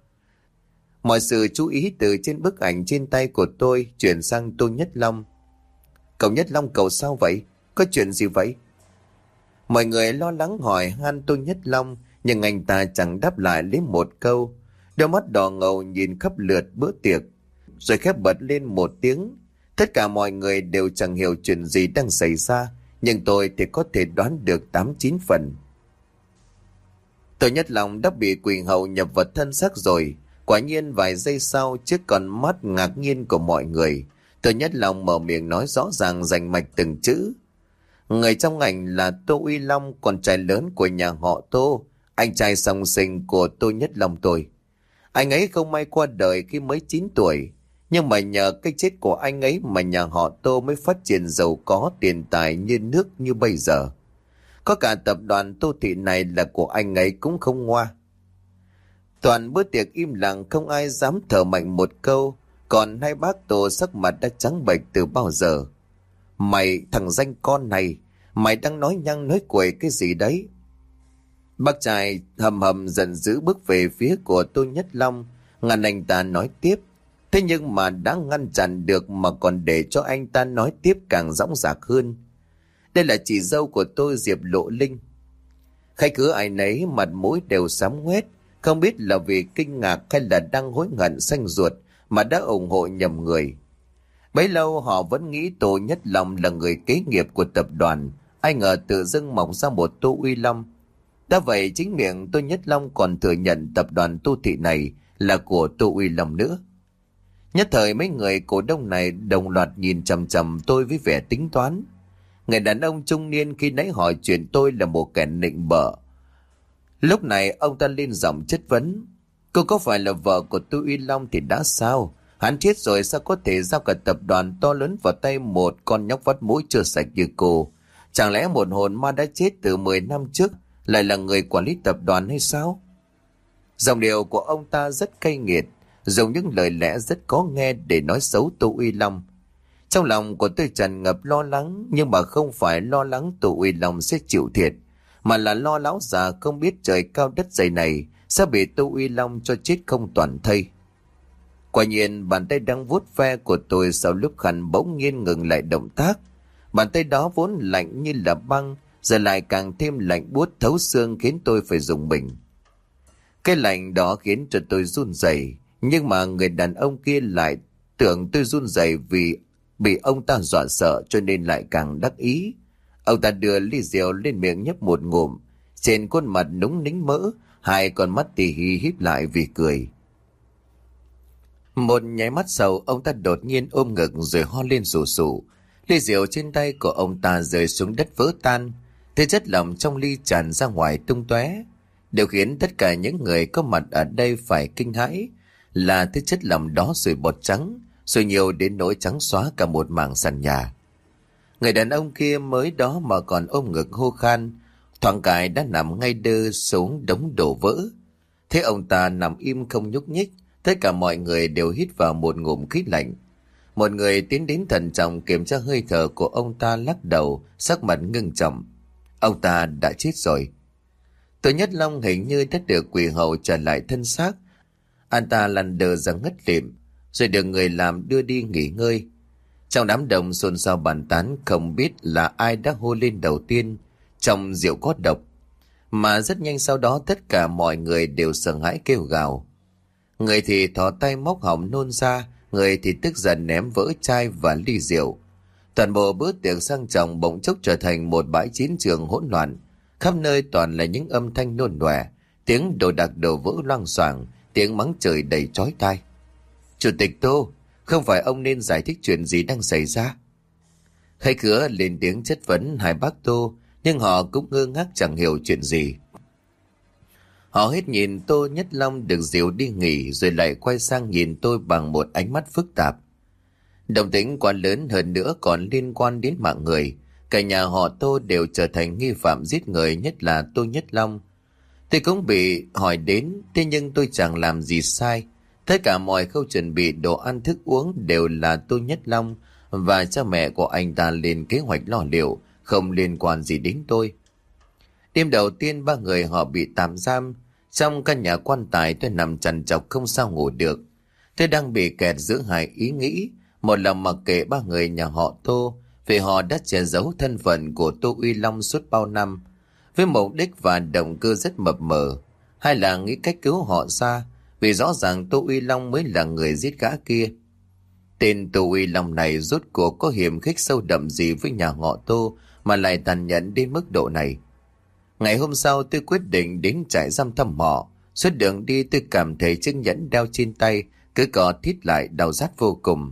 Mọi sự chú ý từ trên bức ảnh trên tay của tôi chuyển sang Tô Nhất Long. Cậu Nhất Long, cậu sao vậy? Có chuyện gì vậy? Mọi người lo lắng hỏi han Tô Nhất Long, nhưng anh ta chẳng đáp lại lấy một câu. Đôi mắt đỏ ngầu nhìn khắp lượt bữa tiệc, rồi khép bật lên một tiếng. Tất cả mọi người đều chẳng hiểu chuyện gì đang xảy ra, nhưng tôi thì có thể đoán được tám chín phần. Tôi Nhất Long đã bị quỷ hậu nhập vào thân xác rồi. Quả nhiên vài giây sau, trước con mắt ngạc nhiên của mọi người, tôi Nhất Long mở miệng nói rõ ràng rành mạch từng chữ. Người trong ảnh là Tô Uy Long, con trai lớn của nhà họ Tô, anh trai song sinh của Tô Nhất Long tôi. Anh ấy không may qua đời khi mới chín tuổi, nhưng mà nhờ cái chết của anh ấy mà nhà họ Tô mới phát triển giàu có tiền tài như nước như bây giờ. Có cả tập đoàn Tô Thị này là của anh ấy cũng không ngoa. Toàn bữa tiệc im lặng, không ai dám thở mạnh một câu, còn hai bác Tô sắc mặt đã trắng bệch từ bao giờ. Mày, thằng danh con này, mày đang nói nhăng nói cuội cái gì đấy? Bác trai hầm hầm giận dữ bước về phía của Tô Nhất Long, ngăn anh ta nói tiếp. Thế nhưng mà đã ngăn chặn được mà còn để cho anh ta nói tiếp càng dõng dạc hơn. Đây là chị dâu của tôi, Diệp Lộ Linh. Khách cứ ai nấy mặt mũi đều xám ngoét, không biết là vì kinh ngạc hay là đang hối hận xanh ruột mà đã ủng hộ nhầm người. Bấy lâu họ vẫn nghĩ Tô Nhất Long là người kế nghiệp của tập đoàn, ai ngờ tự dưng mọc ra một Tô Uy Long. Đã vậy chính miệng Tô Nhất Long còn thừa nhận tập đoàn Tô Thị này là của Tô Uy Long nữa. Nhất thời mấy người cổ đông này đồng loạt nhìn chằm chằm tôi với vẻ tính toán. Người đàn ông trung niên khi nãy hỏi chuyện tôi là một kẻ nịnh bợ, lúc này ông ta lên giọng chất vấn. Cô có phải là vợ của Tô Uy Long thì đã sao? Hắn chết rồi sao có thể giao cả tập đoàn to lớn vào tay một con nhóc vắt mũi chưa sạch như cô? Chẳng lẽ một hồn ma đã chết từ mười năm trước lại là người quản lý tập đoàn hay sao? Giọng điệu của ông ta rất cay nghiệt, dùng những lời lẽ rất khó nghe để nói xấu Tô Uy Long. Trong lòng của tôi tràn ngập lo lắng, nhưng mà không phải lo lắng Tô Uy Long sẽ chịu thiệt, mà là lo lão già không biết trời cao đất dày này sẽ bị Tô Uy Long cho chết không toàn thây. Quả nhiên bàn tay đang vuốt ve của tôi sau lúc khăn bỗng nhiên ngừng lại động tác. Bàn tay đó vốn lạnh như là băng, giờ lại càng thêm lạnh buốt thấu xương, khiến tôi phải rùng mình. Cái lạnh đó khiến cho tôi run rẩy, nhưng mà người đàn ông kia lại tưởng tôi run rẩy vì bị ông ta dọa sợ, cho nên lại càng đắc ý. Ông ta đưa ly rượu lên miệng nhấp một ngụm, trên khuôn mặt núng nính mỡ, hai con mắt tì hí híp lại vì cười. Một nháy mắt sau, ông ta đột nhiên ôm ngực rồi ho lên sù sụ. Ly rượu trên tay của ông ta rơi xuống đất vỡ tan, thế chất lỏng trong ly tràn ra ngoài tung tóe. Điều khiến tất cả những người có mặt ở đây phải kinh hãi là thế chất lỏng đó sủi bọt trắng, sủi nhiều đến nỗi trắng xóa cả một mảng sàn nhà. Người đàn ông kia mới đó mà còn ôm ngực hô khan, thoáng cái đã nằm ngay đơ xuống đống đổ vỡ. Thế ông ta nằm im không nhúc nhích, tất cả mọi người đều hít vào một ngụm khí lạnh. Một người tiến đến thận trọng kiểm tra hơi thở của ông ta, lắc đầu, sắc mặt ngưng trọng. Ông ta đã chết rồi. Tô Nhất Long hình như đã được quỷ hậu trở lại thân xác. Anh ta lăn đờ ra ngất lịm, rồi được người làm đưa đi nghỉ ngơi. Trong đám đông xôn xao bàn tán, không biết là ai đã hô lên đầu tiên, trong rượu có độc. Mà rất nhanh sau đó tất cả mọi người đều sợ hãi kêu gào. Người thì thò tay móc họng nôn ra, người thì tức giận ném vỡ chai và ly rượu. Toàn bộ bữa tiệc sang trọng bỗng chốc trở thành một bãi chiến trường hỗn loạn. Khắp nơi toàn là những âm thanh nôn nòe, tiếng đồ đạc đổ vỡ loang xoảng, tiếng mắng chửi đầy chói tai. Chủ tịch Tô, không phải ông nên giải thích chuyện gì đang xảy ra? Khách khứa lên tiếng chất vấn hai bác Tô, nhưng họ cũng ngơ ngác chẳng hiểu chuyện gì. Họ hết nhìn Tô Nhất Long được dìu đi nghỉ, rồi lại quay sang nhìn tôi bằng một ánh mắt phức tạp. Động tĩnh quá lớn, hơn nữa còn liên quan đến mạng người. Cả nhà họ Tô đều trở thành nghi phạm giết người, nhất là Tô Nhất Long. Tôi cũng bị hỏi đến, thế nhưng tôi chẳng làm gì sai. Tất cả mọi khâu chuẩn bị đồ ăn thức uống đều là Tô Nhất Long và cha mẹ của anh ta lên kế hoạch lo liệu, không liên quan gì đến tôi. Đêm đầu tiên ba người họ bị tạm giam. Trong căn nhà quan tài tôi nằm trằn trọc không sao ngủ được. Tôi đang bị kẹt giữa hai ý nghĩ. Một là mặc kệ ba người nhà họ Tô, vì họ đã che giấu thân phận của Tô Uy Long suốt bao năm. với mục đích và động cơ rất mập mờ, hay là nghĩ cách cứu họ ra, vì rõ ràng Tô Uy Long mới là người giết gã kia. Tên Tô Uy Long này rốt cuộc có hiểm khích sâu đậm gì với nhà họ Tô mà lại tàn nhẫn đến mức độ này. Ngày hôm sau tôi quyết định đến trại giam thăm họ. Suốt đường đi tôi cảm thấy chiếc nhẫn đeo trên tay cứ cọ thít lại, đau rát vô cùng.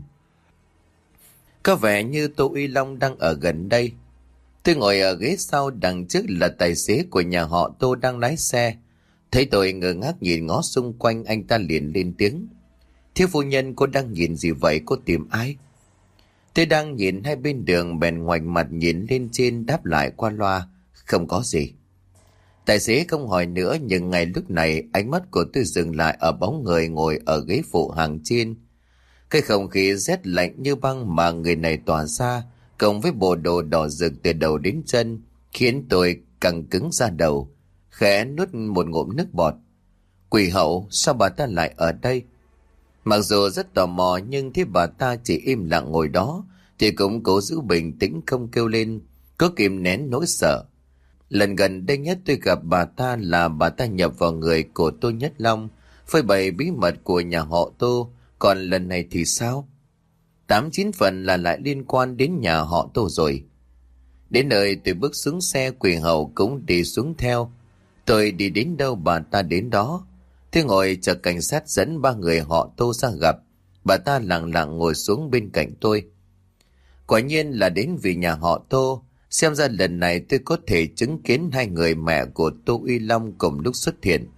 Có vẻ như Tô Uy Long đang ở gần đây. Tôi ngồi ở ghế sau, đằng trước là tài xế của nhà họ Tô đang lái xe. Thấy tôi ngơ ngác nhìn ngó xung quanh, anh ta liền lên tiếng: "Thiếu phu nhân, cô đang nhìn gì vậy? Cô tìm ai?" Tôi đang nhìn hai bên đường bèn ngoảnh mặt nhìn lên trên, đáp lại qua loa: "Không có gì." Tài xế không hỏi nữa, nhưng ngay lúc này ánh mắt của tôi dừng lại ở bóng người ngồi ở ghế phụ hàng trên. Cái không khí rét lạnh như băng mà người này tỏa ra, cộng với bộ đồ đỏ rực từ đầu đến chân, khiến tôi căng cứng da đầu, khẽ nuốt một ngụm nước bọt. Quỷ hậu, sao bà ta lại ở đây? Mặc dù rất tò mò, nhưng thấy bà ta chỉ im lặng ngồi đó thì cũng cố giữ bình tĩnh không kêu lên, cố kìm nén nỗi sợ. Lần gần đây nhất tôi gặp bà ta là bà ta nhập vào người của Tô Nhất Long, phơi bày bí mật của nhà họ Tô. Còn lần này thì sao? Tám chín phần là lại liên quan đến nhà họ Tô rồi. Đến nơi tôi bước xuống xe, quỷ hậu cũng đi xuống theo. Tôi đi đến đâu bà ta đến đó. Tôi ngồi chờ cảnh sát dẫn ba người họ Tô ra gặp. Bà ta lặng lặng ngồi xuống bên cạnh tôi. Quả nhiên là đến vì nhà họ Tô. Xem ra lần này tôi có thể chứng kiến hai người mẹ của Tô Uy Long cùng lúc xuất hiện.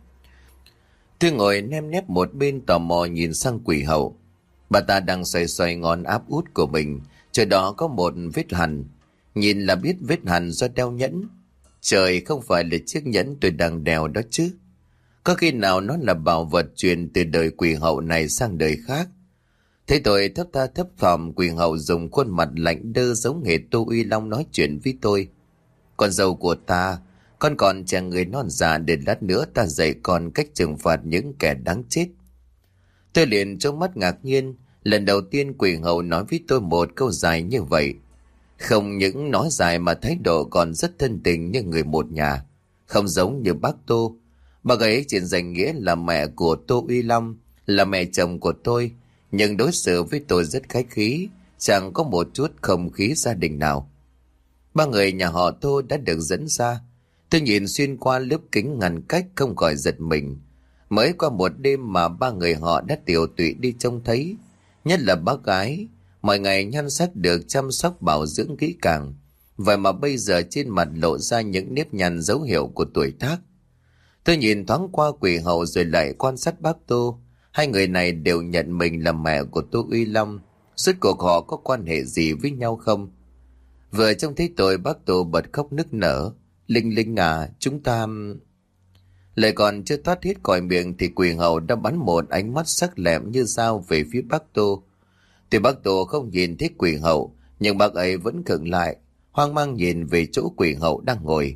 Tôi ngồi nem nép một bên, tò mò nhìn sang quỷ hậu. Bà ta đang xoay xoay ngón áp út của mình, chỗ đó có một vết hằn. Nhìn là biết vết hằn do đeo nhẫn. Trời, không phải là chiếc nhẫn tôi đang đeo đó chứ. Có khi nào nó là bảo vật truyền từ đời quỷ hậu này sang đời khác? Thế tôi thấp tha thấp thỏm, quỷ hậu dùng khuôn mặt lạnh đơ giống hệt Tô Uy Long nói chuyện với tôi. Con dâu của ta, con còn trẻ người non già, để lát nữa ta dạy con cách trừng phạt những kẻ đáng chết. Tôi liền trông mắt ngạc nhiên, lần đầu tiên quỷ hậu nói với tôi một câu dài như vậy. Không những nói dài mà thái độ còn rất thân tình như người một nhà, không giống như bác Tô. Bà ấy trên danh nghĩa là mẹ của Tô Uy Long, là mẹ chồng của tôi, nhưng đối xử với tôi rất khách khí, chẳng có một chút không khí gia đình nào. Ba người nhà họ Tô đã được dẫn ra. Tôi nhìn xuyên qua lớp kính ngăn cách không khỏi giật mình. Mới qua một đêm mà ba người họ đã tiều tụy đi trông thấy. Nhất là bác gái, mọi ngày nhan sắc được chăm sóc bảo dưỡng kỹ càng, vậy mà bây giờ trên mặt lộ ra những nếp nhăn dấu hiệu của tuổi tác. Tôi nhìn thoáng qua quỷ hậu rồi lại quan sát bác Tô. Hai người này đều nhận mình là mẹ của Tô Uy Long. Suốt cuộc họ có quan hệ gì với nhau không? Vừa trông thấy tôi, bác Tô bật khóc nức nở. Linh Linh à, chúng ta... Lời còn chưa thoát hết khỏi miệng thì quỷ hậu đã bắn một ánh mắt sắc lẹm như dao về phía bác Tô. Tuy bác Tô không nhìn thấy quỷ hậu, nhưng bác ấy vẫn khựng lại, hoang mang nhìn về chỗ quỷ hậu đang ngồi.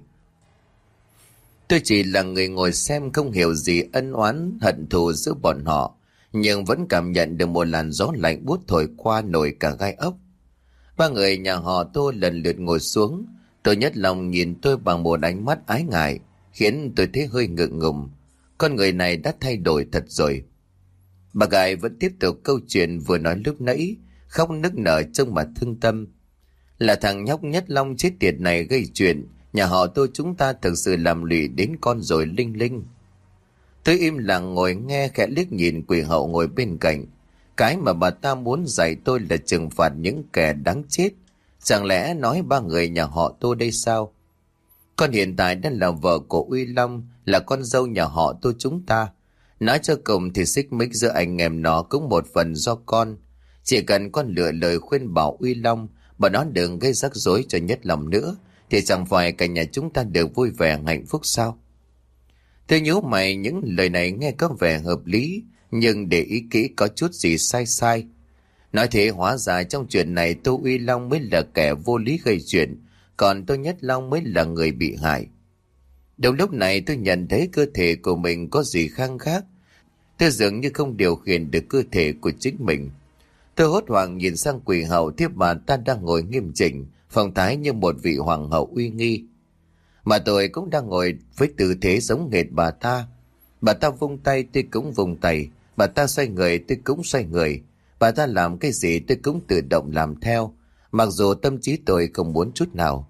Tôi chỉ là người ngồi xem, không hiểu gì ân oán hận thù giữa bọn họ, nhưng vẫn cảm nhận được một làn gió lạnh buốt thổi qua nổi cả gai ốc. Ba người nhà họ Tô lần lượt ngồi xuống. Tô Nhất Long nhìn tôi bằng một ánh mắt ái ngại, khiến tôi thấy hơi ngượng ngùng. Con người này đã thay đổi thật rồi. Bà gái vẫn tiếp tục câu chuyện vừa nói lúc nãy, khóc nức nở trông mà thương tâm. Là thằng nhóc Nhất Long chết tiệt này gây chuyện, nhà họ Tô chúng ta thực sự làm lụy đến con rồi Linh Linh. Tôi im lặng ngồi nghe, khẽ liếc nhìn quỷ hậu ngồi bên cạnh. Cái mà bà ta muốn dạy tôi là trừng phạt những kẻ đáng chết. Chẳng lẽ nói ba người nhà họ Tô đây sao? Con hiện tại đang là vợ của Uy Long, là con dâu nhà họ Tô chúng ta. Nói cho cùng thì xích mích giữa anh em nó cũng một phần do con. Chỉ cần con lựa lời khuyên bảo Uy Long, bà nó đừng gây rắc rối cho Nhất Long nữa, thì chẳng phải cả nhà chúng ta đều vui vẻ hạnh phúc sao? Tôi nhớ mày, những lời này nghe có vẻ hợp lý, nhưng để ý kỹ có chút gì sai sai. Nói thế hóa ra trong chuyện này Tô Uy Long mới là kẻ vô lý gây chuyện, còn Tô Nhất Long mới là người bị hại. Đúng lúc này tôi nhận thấy cơ thể của mình có gì khang khác. Tôi dường như không điều khiển được cơ thể của chính mình. Tôi hốt hoảng nhìn sang quỷ hậu, tiếp bà ta đang ngồi nghiêm chỉnh, phong thái như một vị hoàng hậu uy nghi. Mà tôi cũng đang ngồi với tư thế giống hệt bà ta. Bà ta vung tay tôi cũng vung tay, bà ta xoay người tôi cũng xoay người, bà ta làm cái gì tôi cũng tự động làm theo, mặc dù tâm trí tôi không muốn chút nào.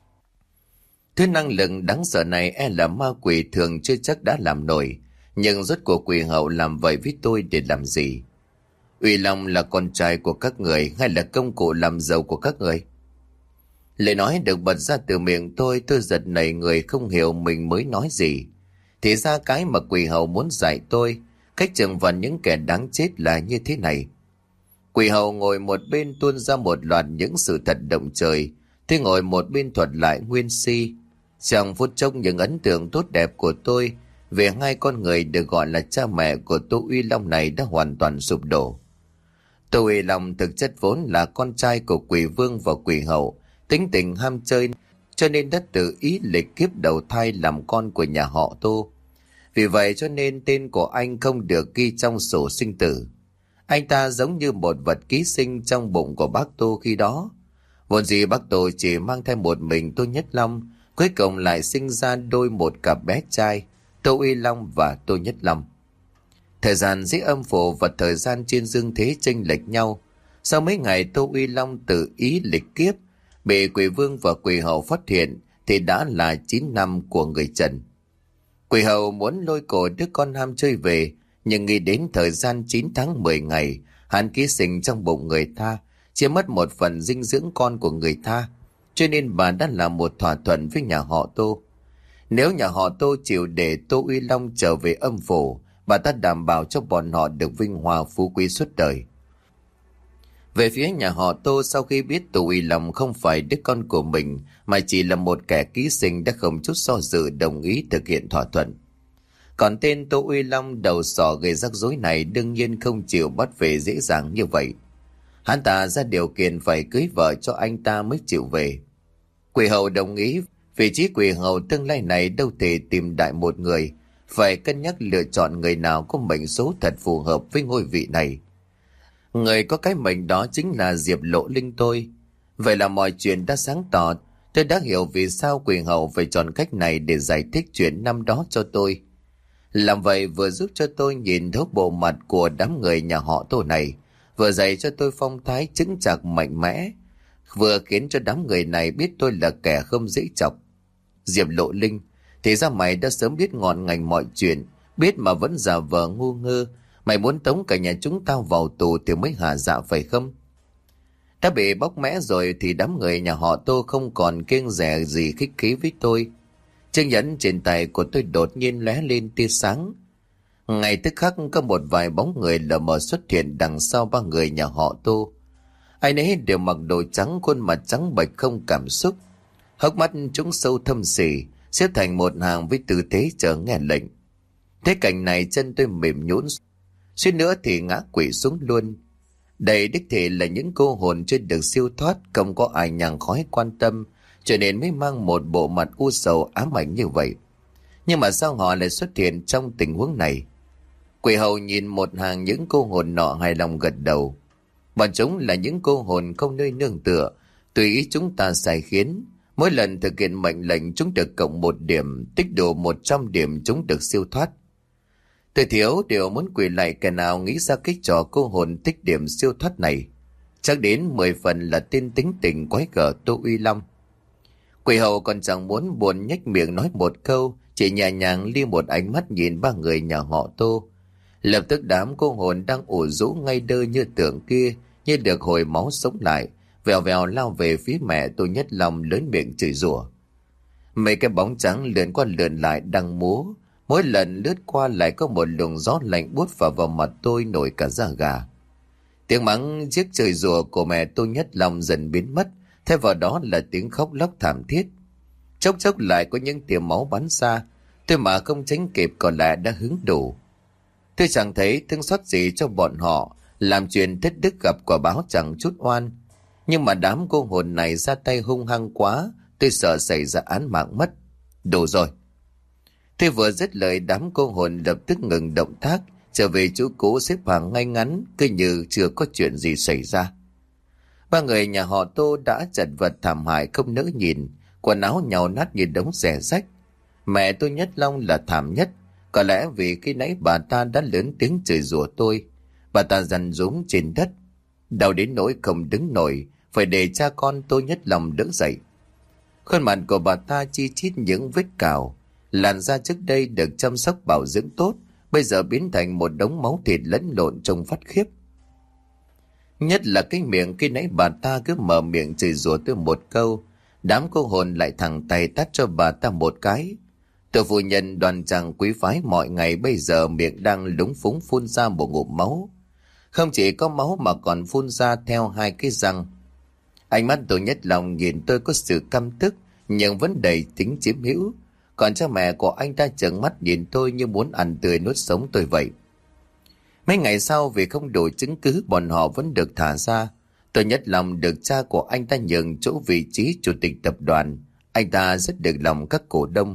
Thứ năng lực đáng sợ này e là ma quỷ thường chưa chắc đã làm nổi, nhưng rốt cuộc quỷ hậu làm vậy với tôi để làm gì? Uy Long là con trai của các người hay là công cụ làm giàu của các người? Lời nói được bật ra từ miệng tôi, tôi giật nảy người không hiểu mình mới nói gì. Thì ra cái mà quỷ hậu muốn dạy tôi, cách trừng phạt những kẻ đáng chết là như thế này. Quỷ hậu ngồi một bên tuôn ra một loạt những sự thật động trời, tôi ngồi một bên thuật lại nguyên si. Trong phút chốc những ấn tượng tốt đẹp của tôi về hai con người được gọi là cha mẹ của Tô Uy Long này đã hoàn toàn sụp đổ. Tô Uy Long thực chất vốn là con trai của quỷ vương và quỷ hậu, tính tình ham chơi cho nên đã tự ý lịch kiếp đầu thai làm con của nhà họ Tô. Vì vậy cho nên tên của anh không được ghi trong sổ sinh tử. Anh ta giống như một vật ký sinh trong bụng của bác Tô khi đó. Vốn dĩ bác Tô chỉ mang theo một mình Tô Nhất Long, cuối cùng lại sinh ra đôi một cặp bé trai, Tô Uy Long và Tô Nhất Long. Thời gian dưới âm phủ và thời gian trên dương thế chênh lệch nhau. Sau mấy ngày Tô Uy Long tự ý lịch kiếp, bị quỷ vương và quỷ hậu phát hiện thì đã là chín năm của người Trần. Quỷ hậu muốn lôi cổ đứa con ham chơi về, nhưng nghĩ đến thời gian chín tháng mười ngày, hắn ký sinh trong bụng người ta, chỉ mất một phần dinh dưỡng con của người ta, cho nên bà đã làm một thỏa thuận với nhà họ Tô. Nếu nhà họ Tô chịu để Tô Uy Long trở về âm phủ, bà ta đảm bảo cho bọn họ được vinh hoa phú quý suốt đời. Về phía nhà họ Tô, sau khi biết Tô Uy Long không phải đứa con của mình mà chỉ là một kẻ ký sinh, đã không chút do dự đồng ý thực hiện thỏa thuận. Còn tên Tô Uy Long đầu sỏ gây rắc rối này đương nhiên không chịu bắt về dễ dàng như vậy. Hắn ta ra điều kiện phải cưới vợ cho anh ta mới chịu về. Quỷ hậu đồng ý, vị trí quỷ hậu tương lai này đâu thể tìm đại một người, phải cân nhắc lựa chọn người nào có mệnh số thật phù hợp với ngôi vị này. Người có cái mệnh đó chính là Diệp Lộ Linh tôi. Vậy là mọi chuyện đã sáng tỏ, tôi đã hiểu vì sao quỷ hậu phải chọn cách này để giải thích chuyện năm đó cho tôi. Làm vậy vừa giúp cho tôi nhìn thấu bộ mặt của đám người nhà họ Tô này, vừa dạy cho tôi phong thái chững chạc mạnh mẽ, vừa khiến cho đám người này biết tôi là kẻ không dễ chọc. Diệp Lộ Linh, thì ra mày đã sớm biết ngọn ngành mọi chuyện, biết mà vẫn giả vờ ngu ngơ. Mày muốn tống cả nhà chúng tao vào tù thì mới hả dạ phải không? Đã bị bóc mẽ rồi thì đám người nhà họ Tô không còn kiêng dè gì khích khí với tôi. Chiếc nhẫn trên tay của tôi đột nhiên lóe lên tia sáng. Ngay tức khắc có một vài bóng người lờ mờ xuất hiện đằng sau ba người nhà họ Tô. Ai nấy đều mặc đồ trắng, khuôn mặt trắng bệch không cảm xúc, hốc mắt chúng sâu thâm sỉ, xếp thành một hàng với tư thế chờ nghe lệnh. Thế cảnh này chân tôi mềm nhũn, suýt nữa thì ngã quỵ xuống luôn. Đây đích thị là những cô hồn chưa được siêu thoát, không có ai nhang khói quan tâm, cho nên mới mang một bộ mặt u sầu ám ảnh như vậy. Nhưng mà sao họ lại xuất hiện trong tình huống này? Quỷ hậu nhìn một hàng những cô hồn nọ hài lòng gật đầu. Bọn chúng là những cô hồn không nơi nương tựa, tùy ý chúng ta sai khiến. Mỗi lần thực hiện mệnh lệnh chúng được cộng một điểm, tích đủ một trăm điểm chúng được siêu thoát. Tôi thiếu điều muốn quỳ lại kẻ nào nghĩ ra cái trò cô hồn tích điểm siêu thoát này. Chắc đến mười phần là tên tính tình quái gở Tô Uy Long. Quỷ hậu còn chẳng muốn buồn nhếch miệng nói một câu, chỉ nhẹ nhàng lia một ánh mắt nhìn ba người nhà họ Tô. Lập tức đám cô hồn đang ủ rũ ngay đơ như tượng kia như được hồi máu sống lại, vèo vèo lao về phía mẹ Tô Nhất Long lớn miệng chửi rủa. Mấy cái bóng trắng lượn qua lượn lại đang múa, mỗi lần lướt qua lại có một luồng gió lạnh buốt vào vào mặt tôi nổi cả da gà. Tiếng mắng chiếc chửi rủa của mẹ Tô Nhất Long dần biến mất, thay vào đó là tiếng khóc lóc thảm thiết. Chốc chốc lại có những tia máu bắn ra, tôi mà không tránh kịp còn lại đã hứng đủ. Tôi chẳng thấy thương xót gì cho bọn họ, làm chuyện thất đức gặp quả báo chẳng chút oan. Nhưng mà đám cô hồn này ra tay hung hăng quá, tôi sợ xảy ra án mạng mất. Đủ rồi. Tôi vừa dứt lời, đám cô hồn lập tức ngừng động tác, trở về chỗ cũ xếp hàng ngay ngắn, cứ như chưa có chuyện gì xảy ra. Ba người nhà họ Tô đã chật vật thảm hại không nỡ nhìn, quần áo nhàu nát như đống rẻ rách. Mẹ tôi Nhất Long là thảm nhất, có lẽ vì khi nãy bà ta đã lớn tiếng chửi rủa tôi. Bà ta dằn dúm trên đất, đau đến nỗi không đứng nổi, phải để cha con tôi Nhất Long đỡ dậy. Khuôn mặt của bà ta chi chít những vết cào, làn da trước đây được chăm sóc bảo dưỡng tốt, bây giờ biến thành một đống máu thịt lẫn lộn trông phát khiếp. Nhất là cái miệng khi nãy bà ta cứ mở miệng chửi rủa tôi một câu, đám cô hồn lại thẳng tay tát cho bà ta một cái. Tôi phu nhân đoàn chàng quý phái mọi ngày bây giờ miệng đang lúng phúng phun ra một ngụm máu. Không chỉ có máu mà còn phun ra theo hai cái răng. Ánh mắt tôi Nhất Long nhìn tôi có sự căm tức nhưng vẫn đầy tính chiếm hữu. Còn cha mẹ của anh ta trợn mắt nhìn tôi như muốn ăn tươi nuốt sống tôi vậy. Mấy ngày sau vì không đủ chứng cứ bọn họ vẫn được thả ra. Tôi Nhất Long được cha của anh ta nhường chỗ vị trí chủ tịch tập đoàn. Anh ta rất được lòng các cổ đông.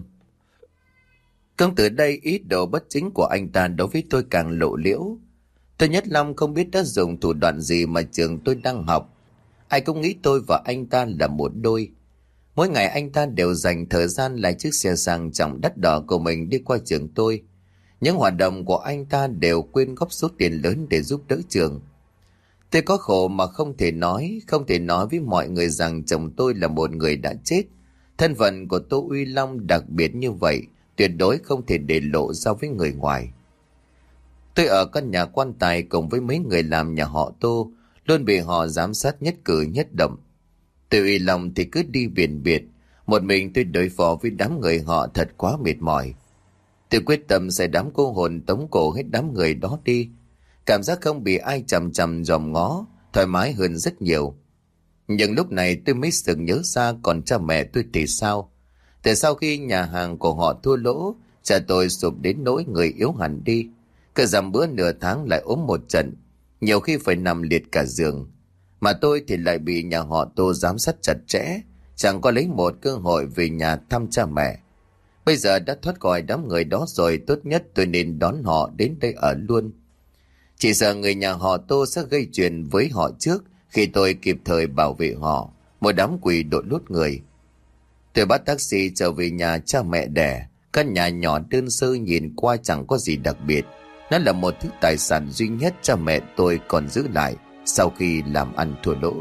Cũng từ đây ý đồ bất chính của anh ta đối với tôi càng lộ liễu. Tôi Nhất Long không biết đã dùng thủ đoạn gì mà trường tôi đang học. Ai cũng nghĩ tôi và anh ta là một đôi. Mỗi ngày anh ta đều dành thời gian lái chiếc xe sang trọng đắt đỏ của mình đi qua trường tôi. Những hoạt động của anh ta đều quyên góp số tiền lớn để giúp đỡ trường. Tôi có khổ mà không thể nói, không thể nói với mọi người rằng chồng tôi là một người đã chết. Thân phận của Tô Uy Long đặc biệt như vậy, tuyệt đối không thể để lộ ra với người ngoài. Tôi ở căn nhà quan tài cùng với mấy người làm nhà họ Tô, luôn bị họ giám sát nhất cử nhất động. Tôi Uy Long thì cứ đi biển biệt, một mình tôi đối phó với đám người họ thật quá mệt mỏi. Tôi quyết tâm sẽ đám cô hồn tống cổ hết đám người đó đi. Cảm giác không bị ai chằm chằm dòm ngó, thoải mái hơn rất nhiều. Nhưng lúc này tôi mới sực nhớ ra còn cha mẹ tôi thì sao? Từ sau khi nhà hàng của họ thua lỗ, cha tôi sụp đến nỗi người yếu hẳn đi. Cứ dằm bữa nửa tháng lại ốm một trận, nhiều khi phải nằm liệt cả giường. Mà tôi thì lại bị nhà họ Tô giám sát chặt chẽ, chẳng có lấy một cơ hội về nhà thăm cha mẹ. Bây giờ đã thoát khỏi đám người đó rồi, tốt nhất tôi nên đón họ đến đây ở luôn. Chỉ sợ người nhà họ Tô sẽ gây chuyện với họ trước khi tôi kịp thời bảo vệ họ, một đám quỷ đội lút người. Tôi bắt taxi trở về nhà cha mẹ đẻ. Căn nhà nhỏ đơn sơ nhìn qua chẳng có gì đặc biệt. Nó là một thứ tài sản duy nhất cha mẹ tôi còn giữ lại sau khi làm ăn thua lỗ.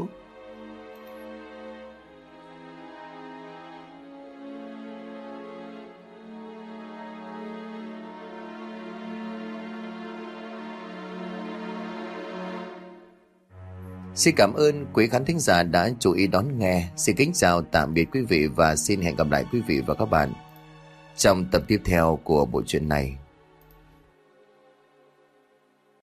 Xin cảm ơn quý khán thính giả đã chú ý đón nghe. Xin kính chào tạm biệt quý vị và xin hẹn gặp lại quý vị và các bạn trong tập tiếp theo của bộ truyện này.